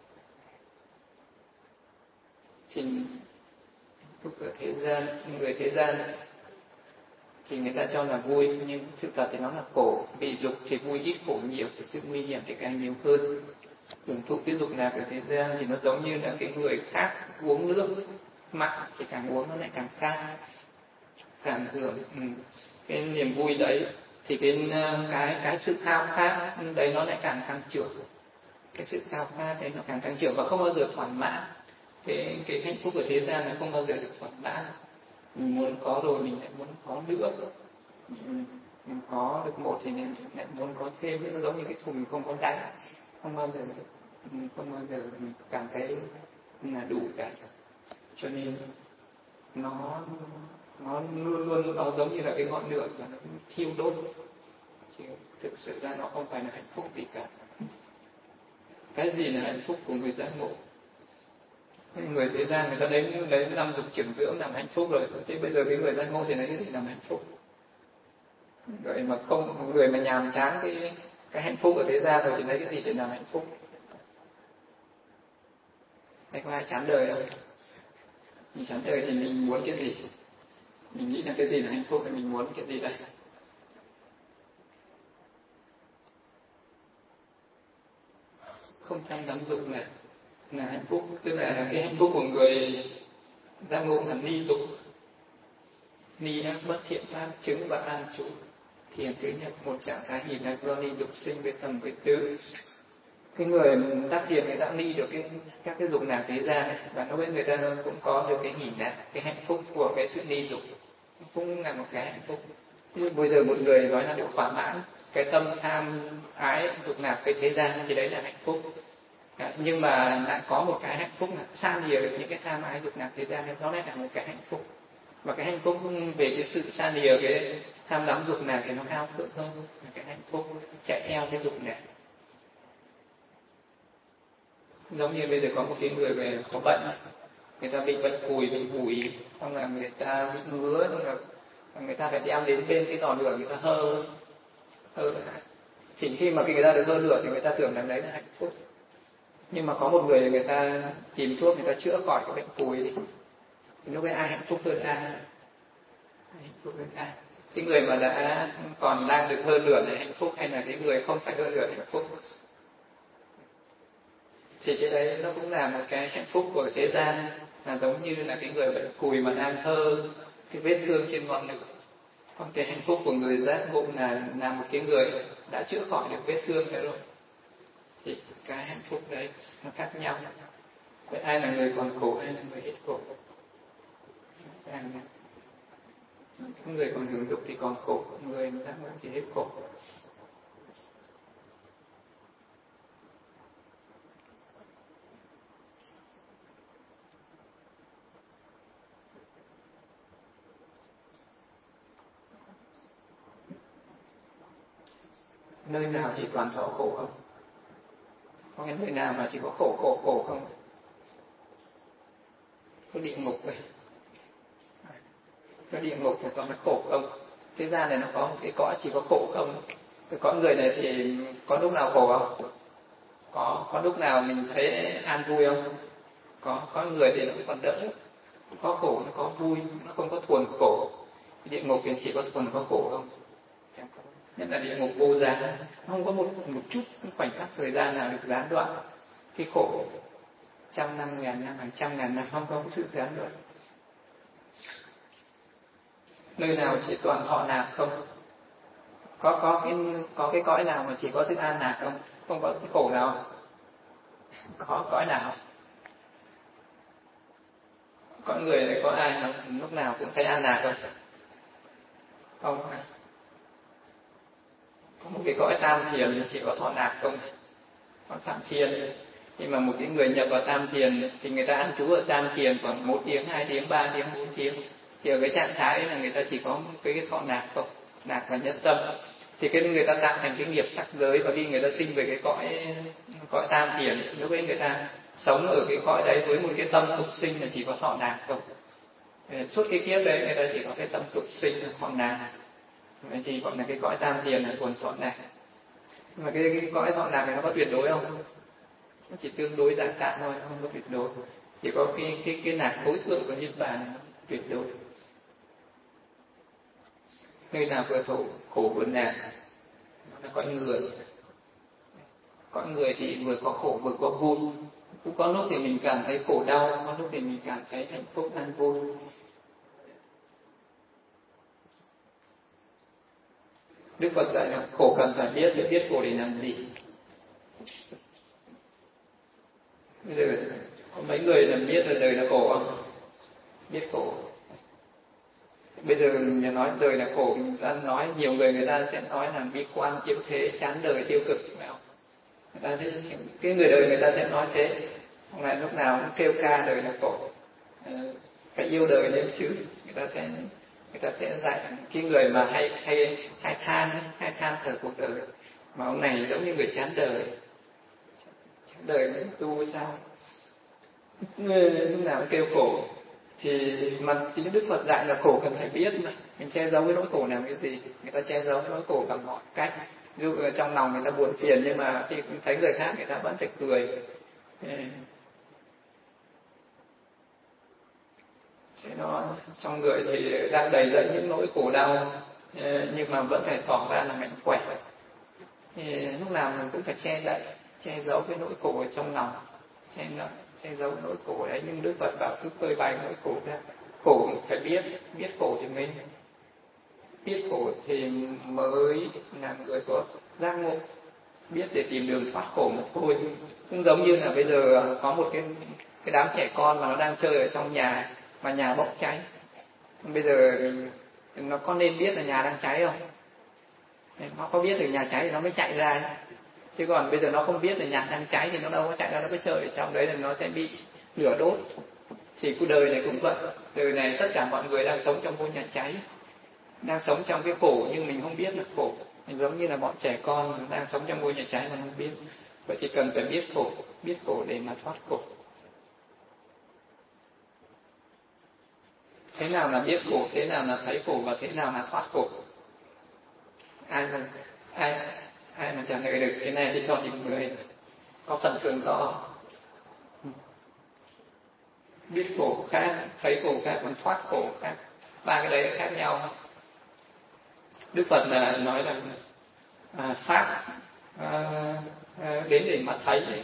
Thì hạnh phúc ở thế gian, người thế gian thì người ta cho là vui, nhưng thực thật thì nó là khổ. Vì dục thì vui ít khổ nhiều, thì sự nguy hiểm thì càng nhiều hơn. Hưởng thụ cái dục lạc ở thế gian thì nó giống như là cái người khác uống nước mặn thì càng uống nó lại càng khát, càng hưởng ừ. cái niềm vui đấy thì cái cái cái sự khao khát đấy nó lại càng tăng trưởng. Cái sự khao khát đấy nó càng tăng trưởng và không bao giờ thỏa mãn. Cái cái hạnh phúc ở thế gian nó không bao giờ được thỏa mãn. Mình muốn có rồi mình lại muốn có nữa. Mình, mình có được một thì mình lại muốn có thêm nữa, nó giống như cái thùng không có đáy, không bao giờ không bao giờ mình cảm thấy là đủ cả. Cho nên nó nó luôn luôn nó giống như là cái ngọn lửa và nó thiêu đốt, chứ thực sự ra nó không phải là hạnh phúc gì cả. Cái gì là hạnh phúc của người giác ngộ? Người thế gian người ta lấy lấy năm dục trưởng dưỡng làm hạnh phúc rồi, thế bây giờ cái người giác ngộ thì lấy cái gì làm hạnh phúc? Người mà không người mà nhàm chán cái cái hạnh phúc ở thế gian rồi thì lấy cái gì để làm hạnh phúc? Hay có ai chán đời không? Mình chán đời thì mình muốn cái gì? Mình nghĩ là cái gì là hạnh phúc thì mình muốn cái gì đây? Không tham đắm dục này là hạnh phúc, tức là cái hạnh phúc của người giác ngộ là ni dục. Ni ác bất thiện pháp chứng và an trụ. Thiền thứ nhất một trạng thái nhìn là do ni dục sinh với tầm với tứ. Cái người đắc thiền người ta ni được cái các cái dục lạc thế gian này, và lúc ấy người ta cũng có được cái nhìn lạc, cái hạnh phúc của cái sự ni dục cũng là một cái hạnh phúc. Ví bây giờ một người nói là được thỏa mãn cái tâm tham ái dục lạc cái thế gian thì đấy là hạnh phúc. À, nhưng mà lại có một cái hạnh phúc là xa lìa được những cái tham ái dục lạc thế gian nên nó lại là một cái hạnh phúc. Và cái hạnh phúc về cái sự xa lìa cái tham đắm dục lạc thì nó cao thượng hơn là cái hạnh phúc chạy theo cái dục lạc. Giống như bây giờ có một cái người về có bệnh, người ta bị bệnh cùi, bị bụi, xong là người ta bị ngứa, xong là người ta phải đem đến bên cái lò lửa người ta hơ, hơ chỉ khi mà khi người ta được hơ lửa thì người ta tưởng rằng đấy là hạnh phúc. Nhưng mà có một người người ta tìm thuốc người ta chữa khỏi cái bệnh cùi thì lúc ấy ai hạnh phúc hơn ai? Hạnh phúc hơn ai? Cái người mà đã còn đang được hơ lửa là hạnh phúc hay là cái người không phải hơ lửa hạnh phúc? Thì cái đấy nó cũng là một cái hạnh phúc của thế gian, là giống như là cái người bệnh cùi mà đang hơ cái vết thương trên ngọn lửa. Còn cái hạnh phúc của người giác ngộ là là một cái người đã chữa khỏi được vết thương đấy rồi. Thì cái hạnh phúc đấy nó khác nhau. Vậy ai là người còn khổ hay là người hết khổ? Người còn hưởng dục thì còn khổ, người giác ngộ thì hết khổ. Nơi nào chỉ toàn thọ khổ không? Có cái nơi nào mà chỉ có khổ khổ khổ không? Có địa ngục vậy. Có địa ngục thì toàn là khổ không? Thế gian này nó có một cái cõi chỉ có khổ không? Cái cõi người này thì có lúc nào khổ không? Có, có lúc nào mình thấy an vui không? Có, có người thì nó còn đỡ. Có khổ, nó có vui, nó không có thuần khổ. Địa ngục thì chỉ có thuần có khổ không? Chẳng có. Nhất là địa ngục vô gián, không có một một chút khoảnh khắc thời gian nào được gián đoạn cái khổ, trăm năm, ngàn năm, hàng trăm ngàn năm không có sự gián đoạn. Nơi nào chỉ toàn thọ nạc không? Có có cái có cái cõi nào mà chỉ có sự an lạc không? Không có cái khổ nào? Có cõi nào? Có người này có ai mà lúc nào cũng thấy an lạc không? Không. Có một cái cõi tam thiền chỉ có thọ nạc không? Có tam thiền. Nhưng mà một cái người nhập vào tam thiền thì người ta ăn trú ở tam thiền khoảng một tiếng, hai tiếng, ba tiếng, bốn tiếng. Thì ở cái trạng thái ấy là người ta chỉ có cái, cái thọ nạc không? Nạc và nhất tâm. Thì cái người ta tạo thành cái nghiệp sắc giới, và khi người ta sinh về cái cõi cõi tam thiền, lúc ấy người ta sống ở cái cõi đấy với một cái tâm tục sinh là chỉ có thọ nạc không. Suốt cái kiếp đấy người ta chỉ có cái tâm tục sinh là thọ nạc. Vậy thì gọi là cái cõi tam thiền là còn thọ nạc. Nhưng mà cái, cái cõi thọ nạc này nó có tuyệt đối không? Nó chỉ tương đối giản tạm thôi, không có tuyệt đối. Chỉ có cái cái cái nạc tối thượng của Niết Bàn nó tuyệt đối. Nơi nào vừa khổ, khổ vừa nạc là cõi người. Cõi người thì vừa có khổ vừa có vui. Cũng có lúc thì mình cảm thấy khổ đau, có lúc thì mình cảm thấy hạnh phúc an vui. Đức Phật dạy là khổ cần phải biết, để biết khổ để làm gì. Bây giờ có mấy người làm biết là đời là khổ không? Biết khổ. Bây giờ mình nói đời là khổ, mình ta nói nhiều người người ta sẽ nói là bi quan, yếu thế, chán đời, tiêu cực, phải không? Người ta sẽ, cái người đời người ta sẽ nói thế, không lại lúc nào cũng kêu ca đời là khổ, phải yêu đời lên chứ. Người ta sẽ người ta sẽ dạy cái người mà hay hay hay than hay than thở cuộc đời, mà ông này giống như người chán đời, chán đời mới tu sao? Lúc nào cũng kêu khổ. Thì mà chính Đức Phật dạy là khổ cần phải biết mà. Mình che giấu cái nỗi khổ làm cái gì? Người ta che giấu cái nỗi khổ bằng mọi cách. Ví dụ trong lòng người ta buồn phiền, nhưng mà khi thấy người khác người ta vẫn phải cười. Thế nó trong người thì đang đầy dẫy những nỗi khổ đau, nhưng mà vẫn phải tỏ ra là mạnh khỏe. Thì lúc nào mình cũng phải che đậy, che giấu cái nỗi khổ ở trong lòng, che nợ, che giấu nỗi khổ đấy. Nhưng Đức Phật bảo cứ phơi bày nỗi khổ ra. Khổ phải biết, biết khổ thì mới biết khổ thì mới là người có giác ngộ, biết để tìm đường thoát khổ mà thôi. Cũng giống như là bây giờ có một cái cái đám trẻ con mà nó đang chơi ở trong nhà mà nhà bốc cháy. Bây giờ nó có nên biết là nhà đang cháy không? Nó có biết được nhà cháy thì nó mới chạy ra. Chứ còn bây giờ nó không biết là nhà đang cháy thì nó đâu có chạy ra, nó cứ chơi ở trong đấy là nó sẽ bị lửa đốt. Thì cuộc đời này cũng vậy. Đời này tất cả mọi người đang sống trong ngôi nhà cháy, đang sống trong cái khổ nhưng mình không biết là khổ. Mình giống như là bọn trẻ con đang sống trong ngôi nhà cháy mà không biết. Vậy thì cần phải biết khổ, biết khổ để mà thoát khổ. Thế nào là biết khổ, thế nào là thấy khổ, và thế nào là thoát khổ? Ai mà ai ai mà trả lời được cái này thì cho những người có phần thưởng rõ. Biết khổ khác, thấy khổ khác, còn thoát khổ khác. Ba cái đấy khác nhau. Đức Phật là nói là à, pháp à, à, đến để mà thấy.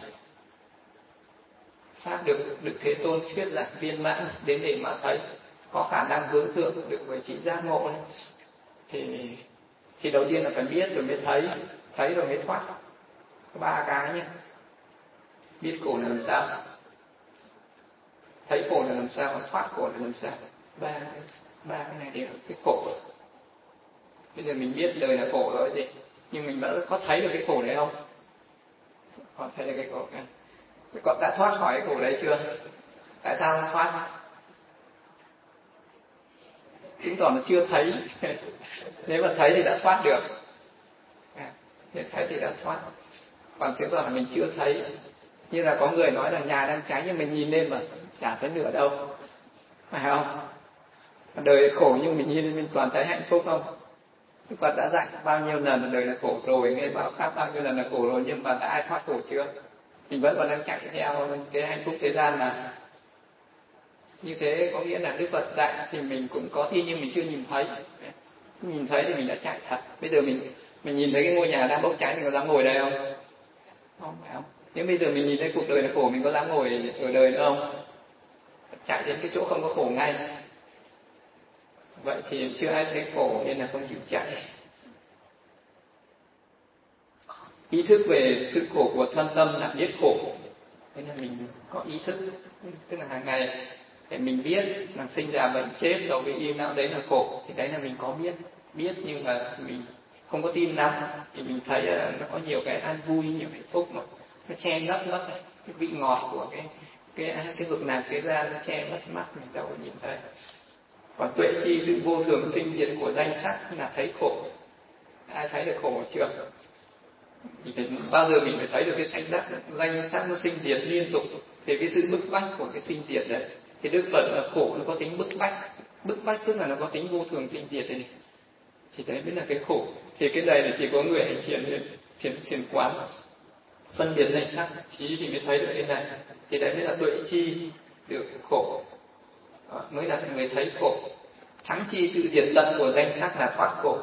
Pháp được được Thế Tôn thuyết giảng viên mãn, đến để mà thấy, có khả năng hướng thượng được với trí giác ngộ này. Thì thì đầu tiên là phải biết rồi mới thấy, thấy rồi mới thoát. Có ba cái nhé. Biết khổ là làm sao, thấy khổ là làm sao, thoát khổ là làm sao. Ba ba cái này đều cái khổ. Bây giờ mình biết đời là khổ rồi gì, nhưng mình vẫn có thấy được cái khổ đấy không? Có thấy được cái khổ này. Con đã thoát khỏi cái khổ đấy chưa? Tại sao không thoát? Chứng tỏ là chưa thấy. Nếu mà thấy thì đã thoát được. À, nếu thấy thì đã thoát. Còn chứng tỏ là mình chưa thấy. Như là có người nói là nhà đang cháy, nhưng mình nhìn lên mà chả thấy lửa đâu, phải không? Đời khổ nhưng mình nhìn lên mình toàn thấy hạnh phúc không? Đức Phật đã dạy bao nhiêu lần là đời là khổ rồi, nghe bao pháp bao nhiêu lần là khổ rồi, nhưng mà đã ai thoát khổ chưa? Mình vẫn còn đang chạy theo cái hạnh phúc thế gian mà. Như thế có nghĩa là Đức Phật dạy thì mình cũng có thi nhưng mình chưa nhìn thấy. Nhìn thấy thì mình đã chạy thật. Bây giờ mình mình nhìn thấy cái ngôi nhà đang bốc cháy, mình có dám ngồi đây không? Không, phải không? Nếu bây giờ mình nhìn thấy cuộc đời là khổ, mình có dám ngồi ở đời nữa không? Chạy đến cái chỗ không có khổ ngay. Vậy thì chưa ai thấy khổ nên là không chịu chạy. Ý thức về sự khổ của thân tâm là biết khổ. Thế là mình có ý thức, tức là hàng ngày để mình biết là sinh ra bệnh chết rồi bị im não đấy là khổ, thì đấy là mình có biết, biết nhưng mà mình không có tin lắm, thì mình thấy là nó có nhiều cái an vui, nhiều hạnh phúc mà nó che mất mất cái vị ngọt của cái cái cái dục lạc thế gian, nó che mất mắt mình đâu có nhìn thấy. Còn tuệ chi sự vô thường sinh diệt của danh sắc là thấy khổ. Ai thấy được khổ chưa? Thì phải, bao giờ mình phải thấy được cái danh sắc, danh sắc nó sinh diệt liên tục, thì cái sự bức bách của cái sinh diệt đấy, thì Đức Phật là khổ nó có tính bức bách, bức bách tức là nó có tính vô thường sinh diệt đấy, thì đấy mới là cái khổ. Thì cái này là chỉ có người hành thiền thiền thiền quán phân biệt danh sắc trí thì mới thấy được cái này, thì đấy mới là tuệ chi được khổ, mới là người thấy khổ. Thắng chi sự diệt tận của danh sắc là thoát khổ.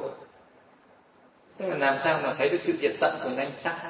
Tức là làm sao mà thấy được sự diệt tận của danh sắc.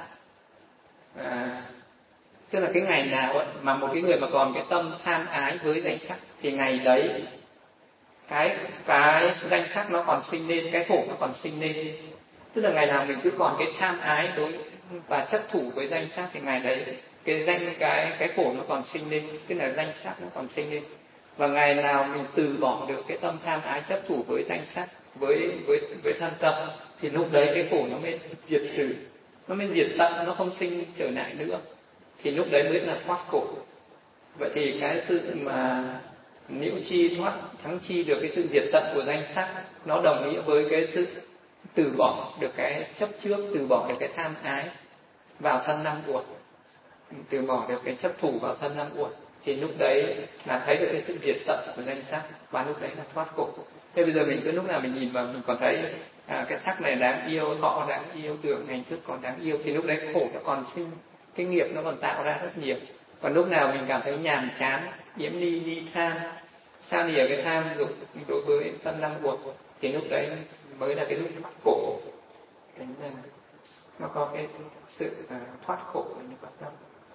À, tức là cái ngày nào ấy, mà một cái người mà còn cái tâm tham ái với danh sắc, thì ngày đấy cái cái danh sắc nó còn sinh lên, cái khổ nó còn sinh lên. Tức là ngày nào mình cứ còn cái tham ái đối và chấp thủ với danh sắc, thì ngày đấy cái danh cái cái khổ nó còn sinh lên, tức là danh sắc nó còn sinh lên. Và ngày nào mình từ bỏ được cái tâm tham ái chấp thủ với danh sắc, với với với thân tâm, thì lúc đấy cái khổ nó mới diệt trừ, nó mới diệt tận, nó không sinh trở lại nữa, thì lúc đấy mới là thoát khổ. Vậy thì cái sự mà nhiễu chi thoát thắng chi được cái sự diệt tận của danh sắc, nó đồng nghĩa với cái sự từ bỏ được cái chấp trước, từ bỏ được cái tham ái vào thân năm uẩn, từ bỏ được cái chấp thủ vào thân năm uẩn, thì lúc đấy là thấy được cái sự diệt tận của danh sắc, và lúc đấy là thoát khổ. Thế bây giờ mình cứ lúc nào mình nhìn vào mình còn thấy à, cái sắc này đáng yêu, thọ đáng yêu, tưởng hành thức còn đáng yêu, thì lúc đấy khổ nó còn sinh, cái nghiệp nó còn tạo ra rất nhiều. Còn lúc nào mình cảm thấy nhàm chán, nhiễm ni ni tham, sao nìa cái tham dục đối với thân năm uẩn, thì lúc đấy mới là cái lúc thoát khổ. Đấy là nó có cái sự uh, thoát khổ như vậy đâu.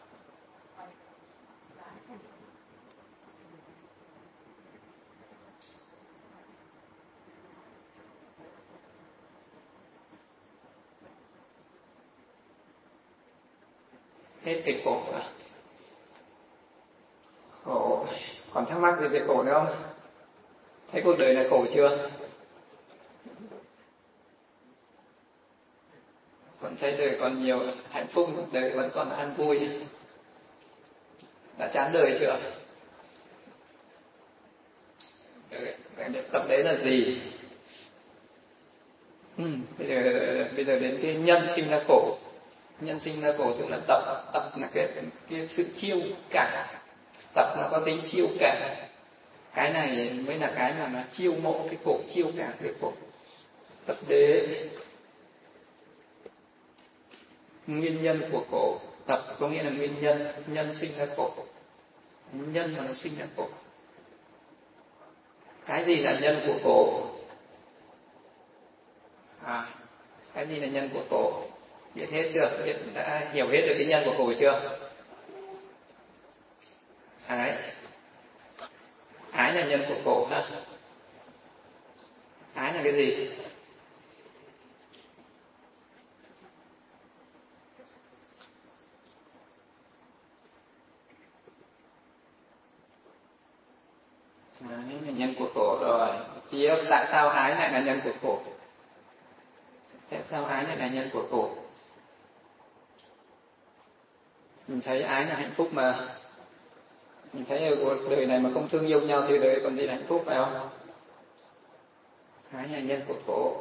Hết về khổ à? Khổ. Còn thắc mắc gì về khổ nữa không? Thấy cuộc đời này khổ chưa? Vẫn thấy đời còn nhiều hạnh phúc, đời vẫn còn an vui. Đã chán đời chưa? Tập đấy là gì? Ừ, bây giờ bây giờ đến cái nhân sinh ra khổ. Nhân sinh ra khổ tức là tập, tập là cái, cái sự chiêu cảm. Tập nó có tính chiêu cảm. Cái này mới là cái mà nó chiêu mộ cái khổ, chiêu cảm cái khổ. Tập đế. Nguyên nhân của khổ. Tập có nghĩa là nguyên nhân, nhân sinh ra khổ. Nhân mà nó sinh ra khổ. Cái gì là nhân của khổ? À, cái gì là nhân của khổ? Biết hết chưa? Biết, đã hiểu hết được cái nhân của khổ chưa? Ái. Ái là nhân của khổ ha. Ái là cái gì? Ái là nhân của khổ rồi. Tiếp, tại sao ái lại là nhân của khổ? Tại sao ái lại là nhân của khổ? Mình thấy ái là hạnh phúc mà. Mình thấy ở cuộc đời này mà không thương yêu nhau thì đời còn gì là hạnh phúc phải không? Ái là nhân của khổ.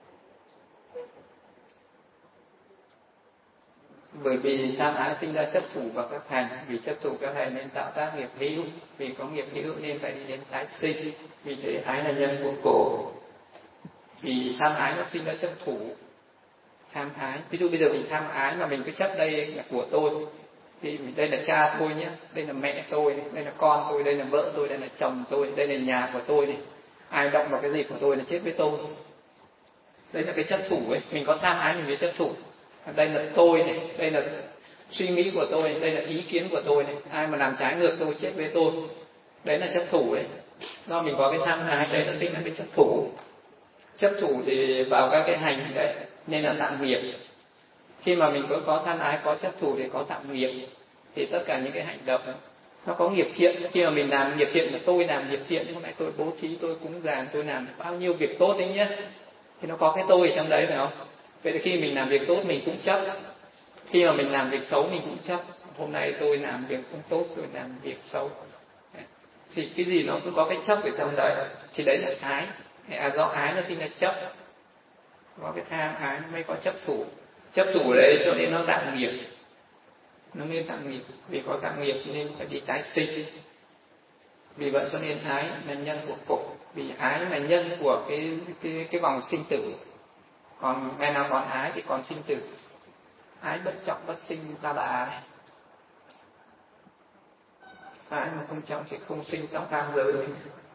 Bởi vì tham ái sinh ra chấp thủ vào các hành, vì chấp thủ các hành nên tạo tác nghiệp hữu, vì có nghiệp hữu nên phải đi đến tái sinh, vì thế ái là nhân của khổ. Vì tham ái nó sinh ra chấp thủ, tham ái. Ví dụ bây giờ mình tham ái mà mình cứ chấp đây là của tôi, thì đây là cha tôi nhé, đây là mẹ tôi, đây là con tôi, đây là vợ tôi, đây là chồng tôi, đây là nhà của tôi này. Ai động vào cái gì của tôi là chết với tôi. Đây là cái chấp thủ ấy, mình có tham ái mình mới chấp thủ. Đây là tôi này, đây là suy nghĩ của tôi, đây là ý kiến của tôi này, ai mà làm trái ngược tôi chết với tôi, đấy là chấp thủ đấy. Do mình có cái tham ái đấy, nó sinh ra cái chấp thủ. Chấp thủ thì vào các cái hành đấy nên là tạo nghiệp. Khi mà mình có có tham ái, có chấp thủ thì có tạo nghiệp, thì tất cả những cái hành động nó có nghiệp thiện. Khi mà mình làm nghiệp thiện, là tôi làm nghiệp thiện, hôm nay tôi bố thí, tôi cúng dường, tôi làm bao nhiêu việc tốt đấy nhé, thì nó có cái tôi ở trong đấy, phải không? Vậy thì khi mình làm việc tốt mình cũng chấp, khi mà mình làm việc xấu mình cũng chấp. Hôm nay tôi làm việc không tốt, tôi làm việc xấu, thì cái gì nó cũng có cái chấp ở trong đấy, thì đấy là ái. À, do ái nó sinh ra chấp, có cái tham ái nó mới có chấp thủ. Chấp thủ đấy cho nên nó tạo nghiệp, nó nên tạo nghiệp. Vì có tạo nghiệp nên phải đi tái sinh. Vì vậy cho nên ái là nhân của khổ, vì ái là nhân của cái cái cái vòng sinh tử. Còn ngày nào còn ái thì còn sinh tử. Ái bất trọng bất sinh ta bà này. Ái mà không trọng thì không sinh trong tam giới này.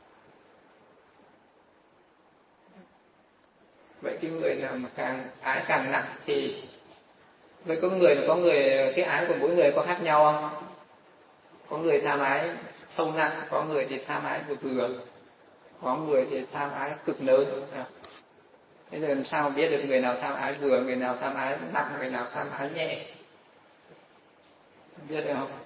Vậy cái người nào mà càng ái càng nặng thì vậy có người có người cái ái của mỗi người có khác nhau không? Có người tham ái sâu nặng, có người thì tham ái vừa vừa, có người thì tham ái cực lớn. Bây giờ làm sao biết được người nào tham ái vừa, người nào tham ái nặng, người nào tham ái nhẹ? Biết được không?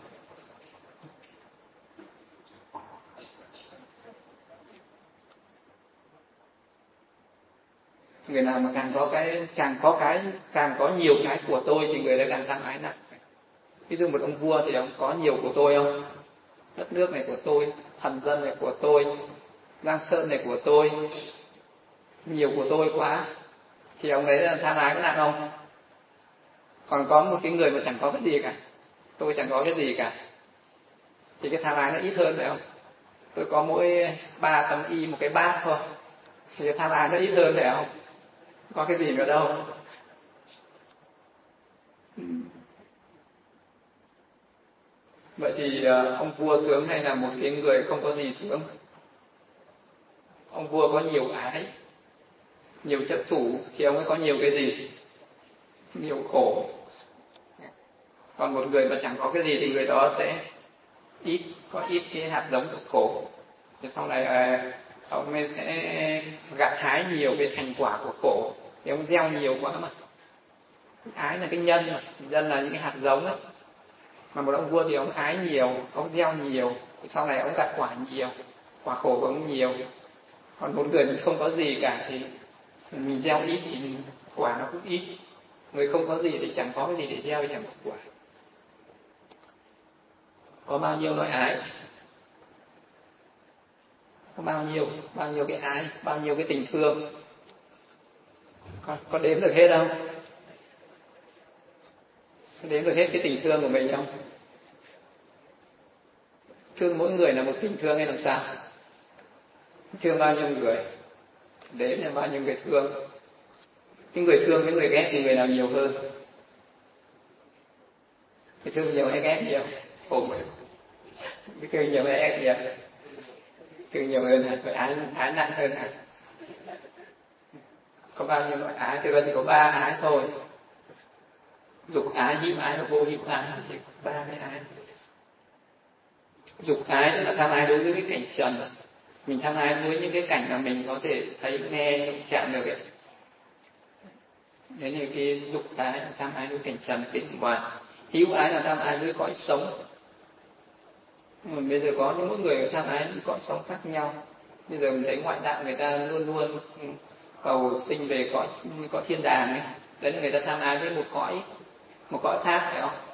Người nào mà càng có cái càng có cái càng có nhiều cái của tôi thì người đó càng tham ái nặng. Ví dụ một ông vua thì ông có nhiều của tôi không? Đất nước này của tôi, thần dân này của tôi, Giang Sơn này của tôi, nhiều của tôi quá, thì ông ấy là tham ái có nặng không? Còn có một cái người mà chẳng có cái gì cả, tôi chẳng có cái gì cả, thì cái tham ái nó ít hơn phải không? Tôi có mỗi ba tấm y một cái bát thôi, thì cái tham ái nó ít hơn phải không? Có cái gì nữa đâu. Vậy thì ông vua sướng hay là một cái người không có gì sướng? Ông vua có nhiều ái, nhiều chấp thủ, thì ông ấy có nhiều cái gì? Nhiều khổ. Còn một người mà chẳng có cái gì thì người đó sẽ ít, có ít cái hạt giống của khổ. Thì sau này ông ấy sẽ gặt hái nhiều cái thành quả của khổ, thì ông gieo nhiều quá mà. Ái là cái nhân mà, nhân là những cái hạt giống ấy. Mà một ông vua thì ông ái nhiều, ông gieo nhiều, thì sau này ông gặt quả nhiều, quả khổ của ông nhiều. Còn một người mình không có gì cả thì mình gieo ít thì quả nó cũng ít. Người không có gì thì chẳng có cái gì để gieo thì chẳng có quả. Có bao nhiêu loại ái? Có bao nhiêu? Bao nhiêu cái ái? Bao nhiêu cái tình thương? Có, có đếm được hết không? Có đếm được hết cái tình thương của mình không? Thương mỗi người là một tình thương hay làm sao? Thương bao nhiêu người? Đếm là bao nhiêu người thương? Cái người thương với người ghét thì người nào nhiều hơn? Cái thương nhiều hay ghét nhiều? Ồ, cái thương nhiều hay ghét nhiều? Thương nhiều hơn hả? Phải ái, ái nặng hơn hả? Có bao nhiêu loại ái? Thì chỉ có ba ái thôi. Dục ái, hữu ái và vô hữu ái, chỉ ba cái ái. Dục ái tức là tham ái đối với cái cảnh trần. Mình tham ái với những cái cảnh mà mình có thể thấy, nghe, chạm được ấy. Đấy là cái dục ái là tham ái với cảnh trần bên ngoài. Hữu ái là tham ái với cõi sống. Mà bây giờ có những mỗi người tham ái những cõi sống khác nhau. Bây giờ mình thấy ngoại đạo người ta luôn luôn cầu sinh về cõi cõi thiên đàng ấy. Đấy là người ta tham ái với một cõi một cõi khác, phải không?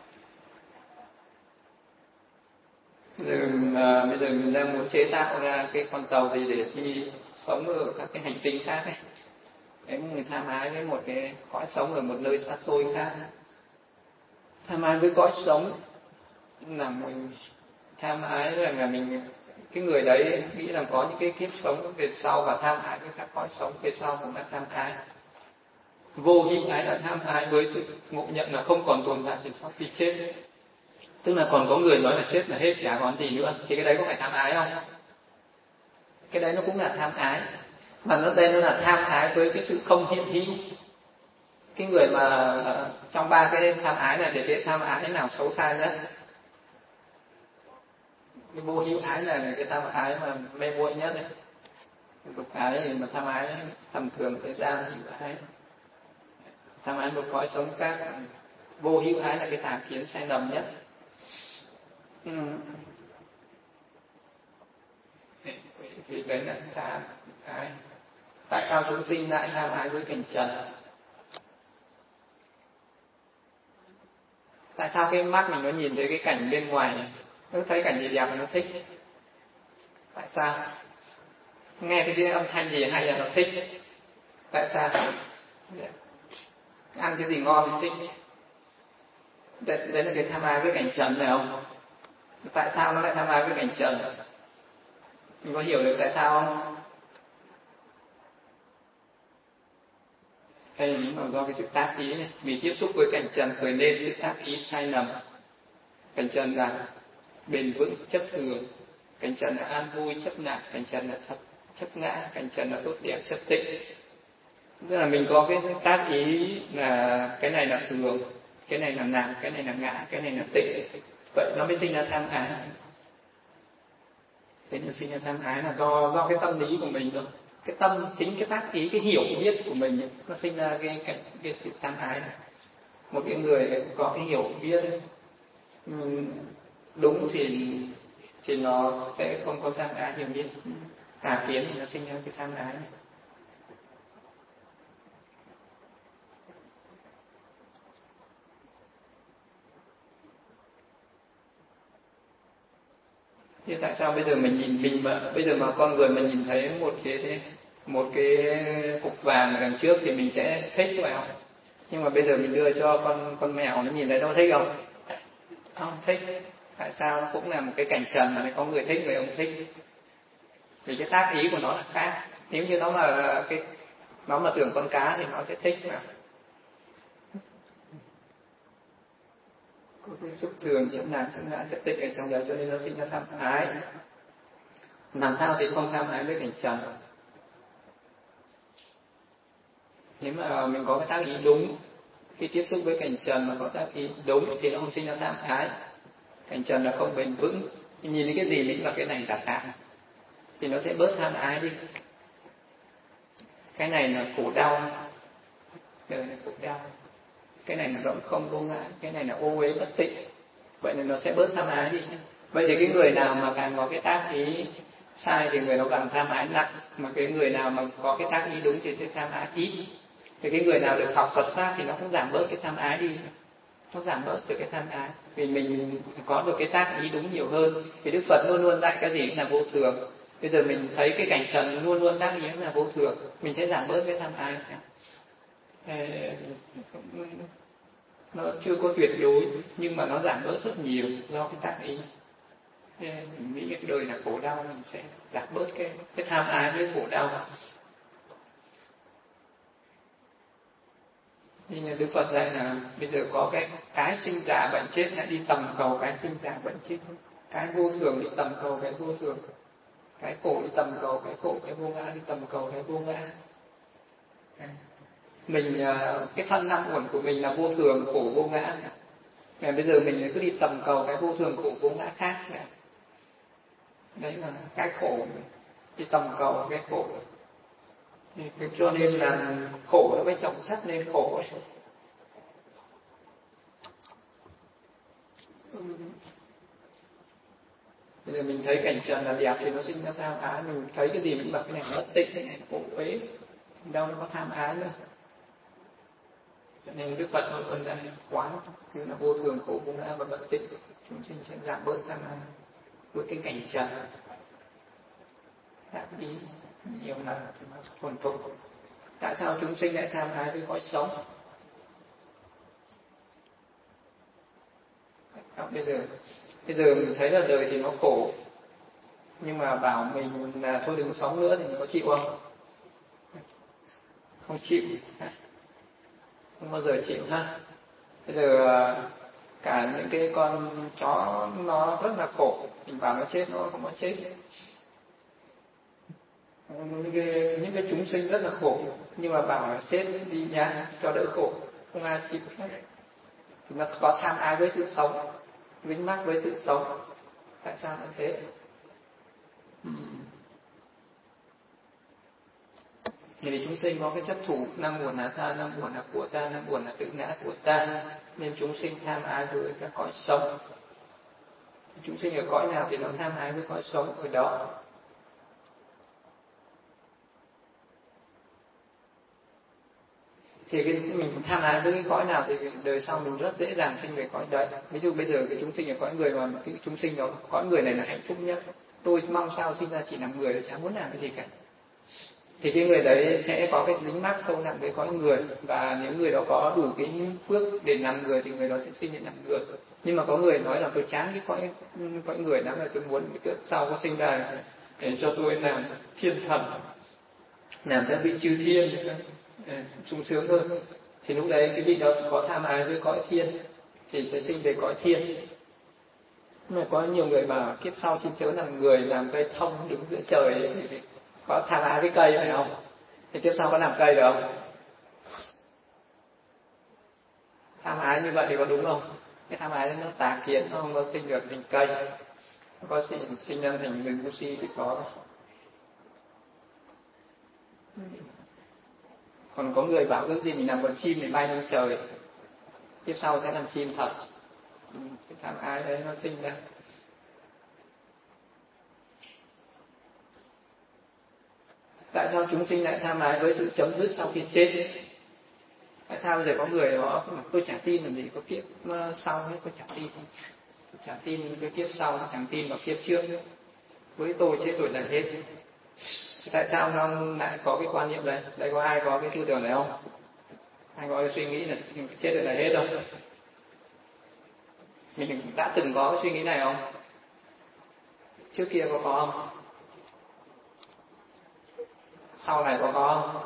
Bây giờ, à, bây giờ mình đang muốn chế tạo ra cái con tàu gì để đi sống ở các cái hành tinh khác ấy. Đấy, người tham ái với một cái cõi sống ở một nơi xa xôi khác. Tham ái với cõi sống là mình tham ái rằng là mình cái người đấy nghĩ rằng có những cái kiếp sống về sau và tham ái với các cõi sống về sau cũng là tham ái. Vô hữu ái là tham ái với sự ngộ nhận là không còn tồn tại thì sau khi chết. Tức là còn có người nói là chết là hết, chả còn gì nữa, thì cái đấy có phải tham ái không? Cái đấy nó cũng là tham ái, mà nó đây nó là tham ái với cái sự không hiện hữu. cái người mà trong ba cái tham ái này thì cái tham ái nào xấu xa nhất? Cái vô hữu ái là cái tham ái mà mê muội nhất đấy. Dục ái thì mà tham ái tầm thường thời gian hữu ái, tham ái một cõi sống khác. Vô hữu ái là cái tà kiến sai lầm nhất. Ừ. Thì đấy là tham ái. Tại sao chúng sinh lại tham ái với cảnh trần? Tại sao cái mắt mình nó nhìn thấy cái cảnh bên ngoài, nó thấy cảnh gì đẹp mà nó thích? Tại sao? Nghe cái âm thanh gì hay là nó thích? Tại sao? Ăn cái gì ngon thì thích? Đấy, đấy là cái tham ái với cảnh trần phải không? Tại sao nó lại tham ái với cảnh trần? Mình có hiểu được tại sao không? Hay là do cái sự tác ý này, vì tiếp xúc với cảnh trần khởi lên sự tác ý sai lầm. Cảnh trần là bền vững, chấp thường. Cảnh trần là an vui, chấp nặng. Cảnh trần là thật, chấp ngã. Cảnh trần là tốt đẹp, chấp tịnh. Tức là mình có cái tác ý là cái này là thường, cái này là nặng, cái này là ngã, cái này là tịnh. Vậy nó mới sinh ra tham ái. Thế nên sinh ra tham ái là do do cái tâm lý của mình thôi. Cái tâm, chính cái tác ý, cái hiểu biết của mình ấy, nó sinh ra cái cái, cái sự tham ái này. Một cái người có cái hiểu biết ấy, đúng thì thì nó sẽ không có tham ái hiểu biết. Tà kiến thì nó sinh ra cái tham ái này. Thế tại sao bây giờ mình nhìn mình mà bây giờ mà con người mình nhìn thấy một cái một cái cục vàng ở đằng trước thì mình sẽ thích phải không? Nhưng mà bây giờ mình đưa cho con con mèo nó nhìn thấy nó thích không? Không thích. Tại sao? Nó cũng là một cái cảnh trần mà có người thích người không thích. Vì cái tác ý của nó là khác. Nếu như nó mà cái nó mà tưởng con cá thì nó sẽ thích mà. Có cái xúc thường, chấp nặng, chấp ngã, chấp tịnh ở trong đấy cho nên nó sinh ra tham ái. Làm sao thì không tham ái với cảnh trần? Nếu mà mình có cái tác ý đúng, khi tiếp xúc với cảnh trần mà có tác ý đúng thì nó không sinh ra tham ái. Cảnh trần là không bền vững. Nhìn thấy cái gì mình là cái này giả tạm thì nó sẽ bớt tham ái đi. Cái này là khổ đau, đời là khổ đau. Cái này là rộng không vô ngã, cái này là ô uế bất tịnh. Vậy nên nó sẽ bớt tham ái đi. Vậy thì cái người nào mà càng có cái tác ý sai thì người đó càng tham ái nặng, mà cái người nào mà có cái tác ý đúng thì sẽ tham ái ít. Thì cái người nào được học Phật pháp thì nó cũng giảm bớt cái tham ái đi, nó giảm bớt được cái tham ái, vì mình có được cái tác ý đúng nhiều hơn. Vì Đức Phật luôn luôn dạy cái gì cũng là vô thường. Bây giờ mình thấy cái cảnh trần luôn luôn tác ý là vô thường, mình sẽ giảm bớt cái tham ái. Nó chưa có tuyệt đối nhưng mà nó giảm bớt rất nhiều do cái tác ý. Mình nghĩ cái đời là khổ đau, mình sẽ giảm bớt cái cái tham ái với khổ đau. Nhưng mà Đức Phật dạy là bây giờ có cái cái sinh già bệnh chết, hãy đi tầm cầu cái sinh già bệnh chết. Cái vô thường đi tầm cầu cái vô thường, cái khổ đi tầm cầu cái khổ, cái vô ngã đi tầm cầu cái vô ngã. Mình cái thân năm uẩn của mình là vô thường khổ vô ngã. Mà bây giờ mình cứ đi tầm cầu cái vô thường khổ vô ngã khác này. Đấy là cái khổ, đi tầm cầu cái khổ. Cho nên là khổ nó mới trọng chất nên khổ. Bây giờ mình thấy cảnh trần là đẹp thì nó sinh ra tham ái. Mình thấy cái gì mình bảo cái này bất tịnh, cái này khổ uế, đâu nó có tham ái nữa. Cho nên Đức Phật luôn luôn dạy quánคือlà vô thường khổ vô ngã và bất tịnh, chúng sinh sẽ giảm bớt tham ái với cái cảnh trần. Đáp ý nhiều lần thì nó thuần thục. Tại sao chúng sinh lại tham ái với cõi sống? Bây giờ bây giờ mình thấy là đời thì nó khổ, nhưng mà bảo mình là thôi đừng sống nữa thì mình có chịu không? Không chịu, không bao giờ chịu ha. Bây giờ cả những cái con chó nó rất là khổ, mình bảo nó chết nó không có chết. những cái, những cái chúng sinh rất là khổ, nhưng mà bảo là chết đi nhá cho đỡ khổ, không ai chịu hết. Nó có tham ái với sự sống, dính mắc với sự sống. Tại sao lại thế? Vì chúng sinh có cái chấp thủ năm buồn là ta, năm buồn là của ta, năm buồn là tự ngã của ta, nên chúng sinh tham ái với các cõi sống. Chúng sinh ở cõi nào thì nó tham ái với cõi sống ở đó. Thì cái mình tham ái với cái cõi nào thì đời sau mình rất dễ dàng sinh về cõi đấy. Ví dụ bây giờ cái chúng sinh ở cõi người mà cái chúng sinh đó, cõi người này là hạnh phúc nhất. Tôi mong sao sinh ra chỉ làm người, tôi chẳng muốn làm cái gì cả. Thì cái người đấy sẽ có cái dính mắc sâu nặng với cõi người, và nếu người đó có đủ cái phước để làm người thì người đó sẽ sinh để làm người. Nhưng mà có người nói là tôi chán cái cõi cõi người lắm, là tôi muốn cái sau có sinh ra để cho tôi làm thiên thần, làm các vị chư thiên sung sướng hơn. Thì lúc đấy cái vị đó có tham ái với cõi thiên thì sẽ sinh về cõi thiên. Nhưng mà có nhiều người mà kiếp sau xin chớ làm người, làm cây thông đứng giữa trời ấy, thì có tham ái với cây phải không? Thì kiếp sau có làm cây được không? Tham ái như vậy thì có đúng không? Cái tham ái nó tà kiến, nó không có sinh được thành cây, nó có sinh, sinh ra thành người ngu si thì có. Còn có người bảo ước gì mình làm con chim để bay lên trời, kiếp sau sẽ làm chim thật. Cái tham ái đấy nó sinh ra. Tại sao chúng sinh lại tham ái với sự chấm dứt sau khi chết? Tại sao bây giờ có người họ tôi chẳng tin làm gì có kiếp sau hết, tôi chẳng tin, tôi chẳng tin cái kiếp sau, tôi chẳng tin vào kiếp trước, với tôi chết tôi là hết. Tại sao nó lại có cái quan niệm đấy? Đây có ai có cái tư tưởng này không? Ai có cái suy nghĩ là chết rồi là hết không? Mình đã từng có cái suy nghĩ này không? Trước kia có có không? Sau này có có không?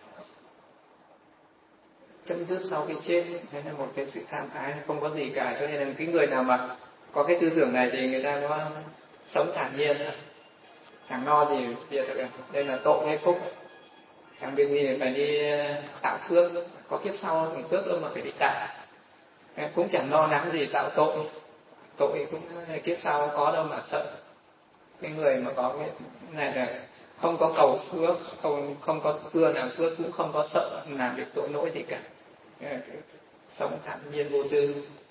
Chấm dứt sau khi chết, thế là một cái sự tham ái không có gì cả. Cho nên là cái người nào mà có cái tư tưởng này thì người ta có sống thản nhiên, chẳng lo gì việc được. Đây là tội hay phúc, chẳng việc gì phải đi tạo phước, có kiếp sau thì phước đâu mà phải đi tạo. Cũng chẳng lo lắng gì tạo tội, tội cũng kiếp sau có đâu mà sợ. Cái người mà có cái này là không có cầu phước, không không có ưa làm phước, cũng không có sợ làm việc tội lỗi gì cả, sống thản nhiên vô tư.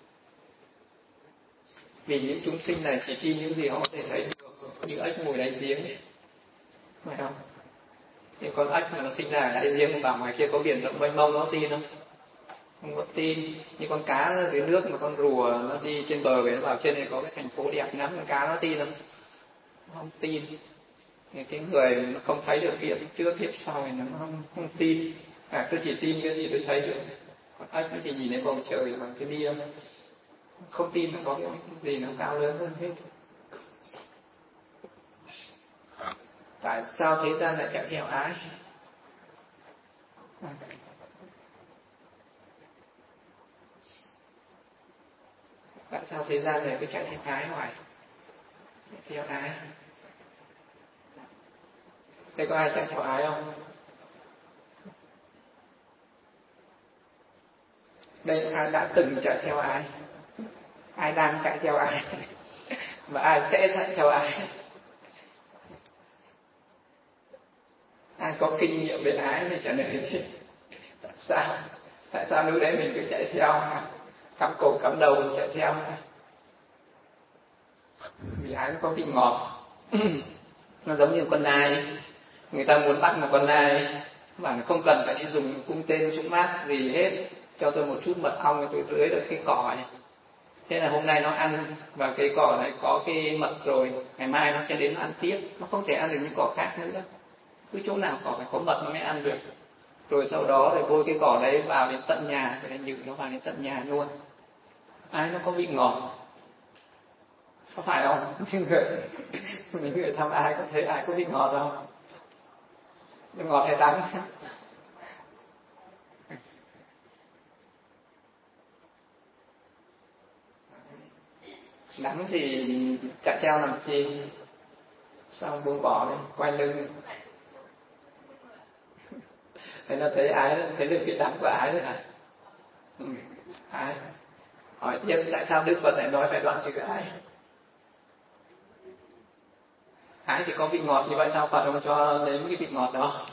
Vì những chúng sinh này chỉ tin những gì họ có thể thấy được, như ếch ngồi đáy giếng, phải không? Thì con ếch mà nó sinh ra ở đáy giếng, bảo ngoài kia có biển rộng mênh mông nó tin không? Không có tin. Như con cá ở dưới nước mà con rùa nó đi trên bờ về nó bảo trên này có cái thành phố đẹp lắm, con cá nó tin không? Không tin. Thì cái người nó không thấy được kiếp trước kiếp sau thì nó không không tin. À, tôi chỉ tin cái gì tôi thấy được. Còn ếch nó chỉ nhìn thấy bầu trời bằng cái bia, không tin là có cái gì nó cao lớn hơn hết. Tại sao thế gian lại chạy theo ái? À. Tại sao thế gian này cứ chạy theo ái hoài? Chạy theo ái. Đây có ai chạy theo ái không? Đây ai đã từng chạy theo ái? Ai đang chạy theo ái? Và ai sẽ chạy theo ái? Ai có kinh nghiệm về ái thì trả lời đi. Tại sao? Tại sao lúc đấy mình cứ chạy theo, cắm cổ cắm đầu mình chạy theo? Vì ái nó có vị ngọt. Nó giống như con nai, người ta muốn bắt một con nai mà không cần phải đi dùng cung tên trúc mát gì hết, cho tôi một chút mật ong tôi tưới được cái cỏ này. Thế là hôm nay nó ăn và cái cỏ này có cái mật rồi, ngày mai nó sẽ đến nó ăn tiếp, nó không thể ăn được những cỏ khác nữa. Cứ chỗ nào cỏ phải có mật nó mới ăn được. Rồi sau đó thì bôi cái cỏ đấy vào đến tận nhà, cái nhự nó vào đến tận nhà luôn. Ai nó có vị ngọt, có phải không? Những người, những người thăm ai có thấy ai có vị ngọt không? Ngọt hay đắng? Đắng thì chạy theo làm chi? Sao buông bỏ đi, quay lưng, Thế là thấy ái, thấy được cái đắng của ái rồi hả? Ừ, ái. Hỏi tiếp tại sao Đức Phật lại nói phải đoạn trừ ái? Ái thì có vị ngọt, như vậy sao Phật không cho nếm cái vị ngọt đó?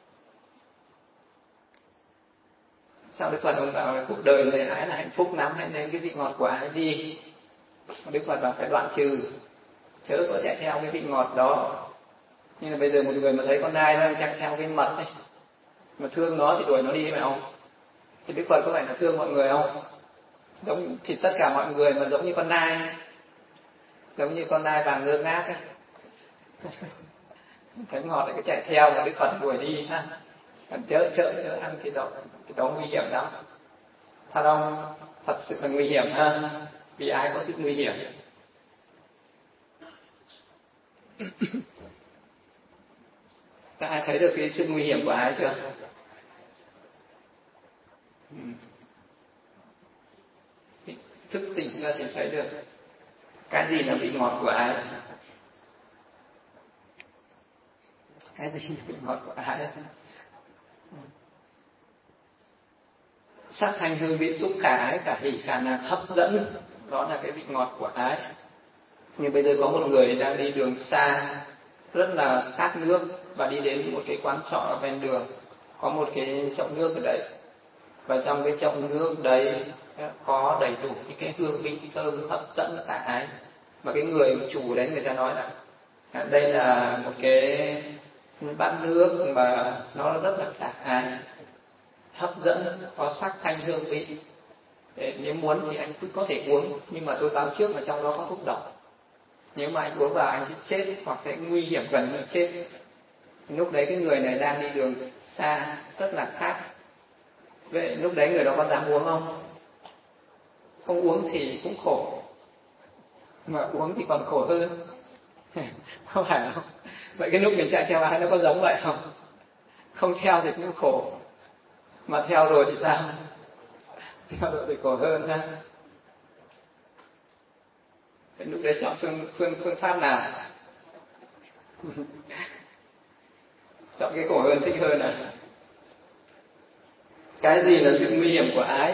Sao Đức Phật không bảo là cuộc đời này ái là hạnh phúc lắm, hãy nếm cái vị ngọt của ái đi? Đức Phật bảo phải đoạn trừ, chớ có chạy theo cái vị ngọt đó. Nhưng là bây giờ một người mà thấy con nai nó đang chạy theo cái mật này, mà thương nó thì đuổi nó đi phải không? Thì Đức Phật có phải là thương mọi người không? Giống thì tất cả mọi người mà giống như con nai, giống như con nai vàng ngơ ngác ấy. Thấy ngọt lại cứ chạy theo mà Đức Phật đuổi đi ha. Còn chớ chớ chớ ăn cái đó, cái đó nguy hiểm lắm. Thật không? Thật sự là nguy hiểm ha. Vì ai có sự nguy hiểm. Các ai thấy được cái sự nguy hiểm của ái chưa? Thức tỉnh ra thì thấy được cái gì là vị ngọt của ái. Cái gì là vị ngọt của ái? Sắc thanh hương vị xúc khả ái cả hỷ khả lạc hấp dẫn, đó là cái vị ngọt của ái. Nhưng bây giờ có một người đang đi đường xa, rất là khát nước, và đi đến một cái quán trọ ở ven đường, có một cái chậu nước ở đấy, và trong cái chậu nước đấy có đầy đủ những cái hương vị thơm hấp dẫn cả ái. Và cái người chủ đấy người ta nói là đây là một cái bát nước mà nó rất là khả ái, hấp dẫn, có sắc thanh hương vị. Để nếu muốn thì anh cứ có thể uống, nhưng mà tôi báo trước là trong đó có thuốc độc. Nếu mà anh uống vào anh sẽ chết, hoặc sẽ nguy hiểm gần như chết. Lúc đấy cái người này đang đi đường xa, rất là khát. Vậy lúc đấy người đó có dám uống không? Không uống thì cũng khổ, mà uống thì còn khổ hơn. Không phải không? Vậy cái lúc mình chạy theo ai nó có giống vậy không? Không theo thì cũng khổ, mà theo rồi thì sao? Theo rồi thì khổ hơn ha. Vậy lúc đấy chọn phương, phương, phương pháp nào? Chọn cái khổ hơn thích hơn à? Cái gì là sự nguy hiểm của ái?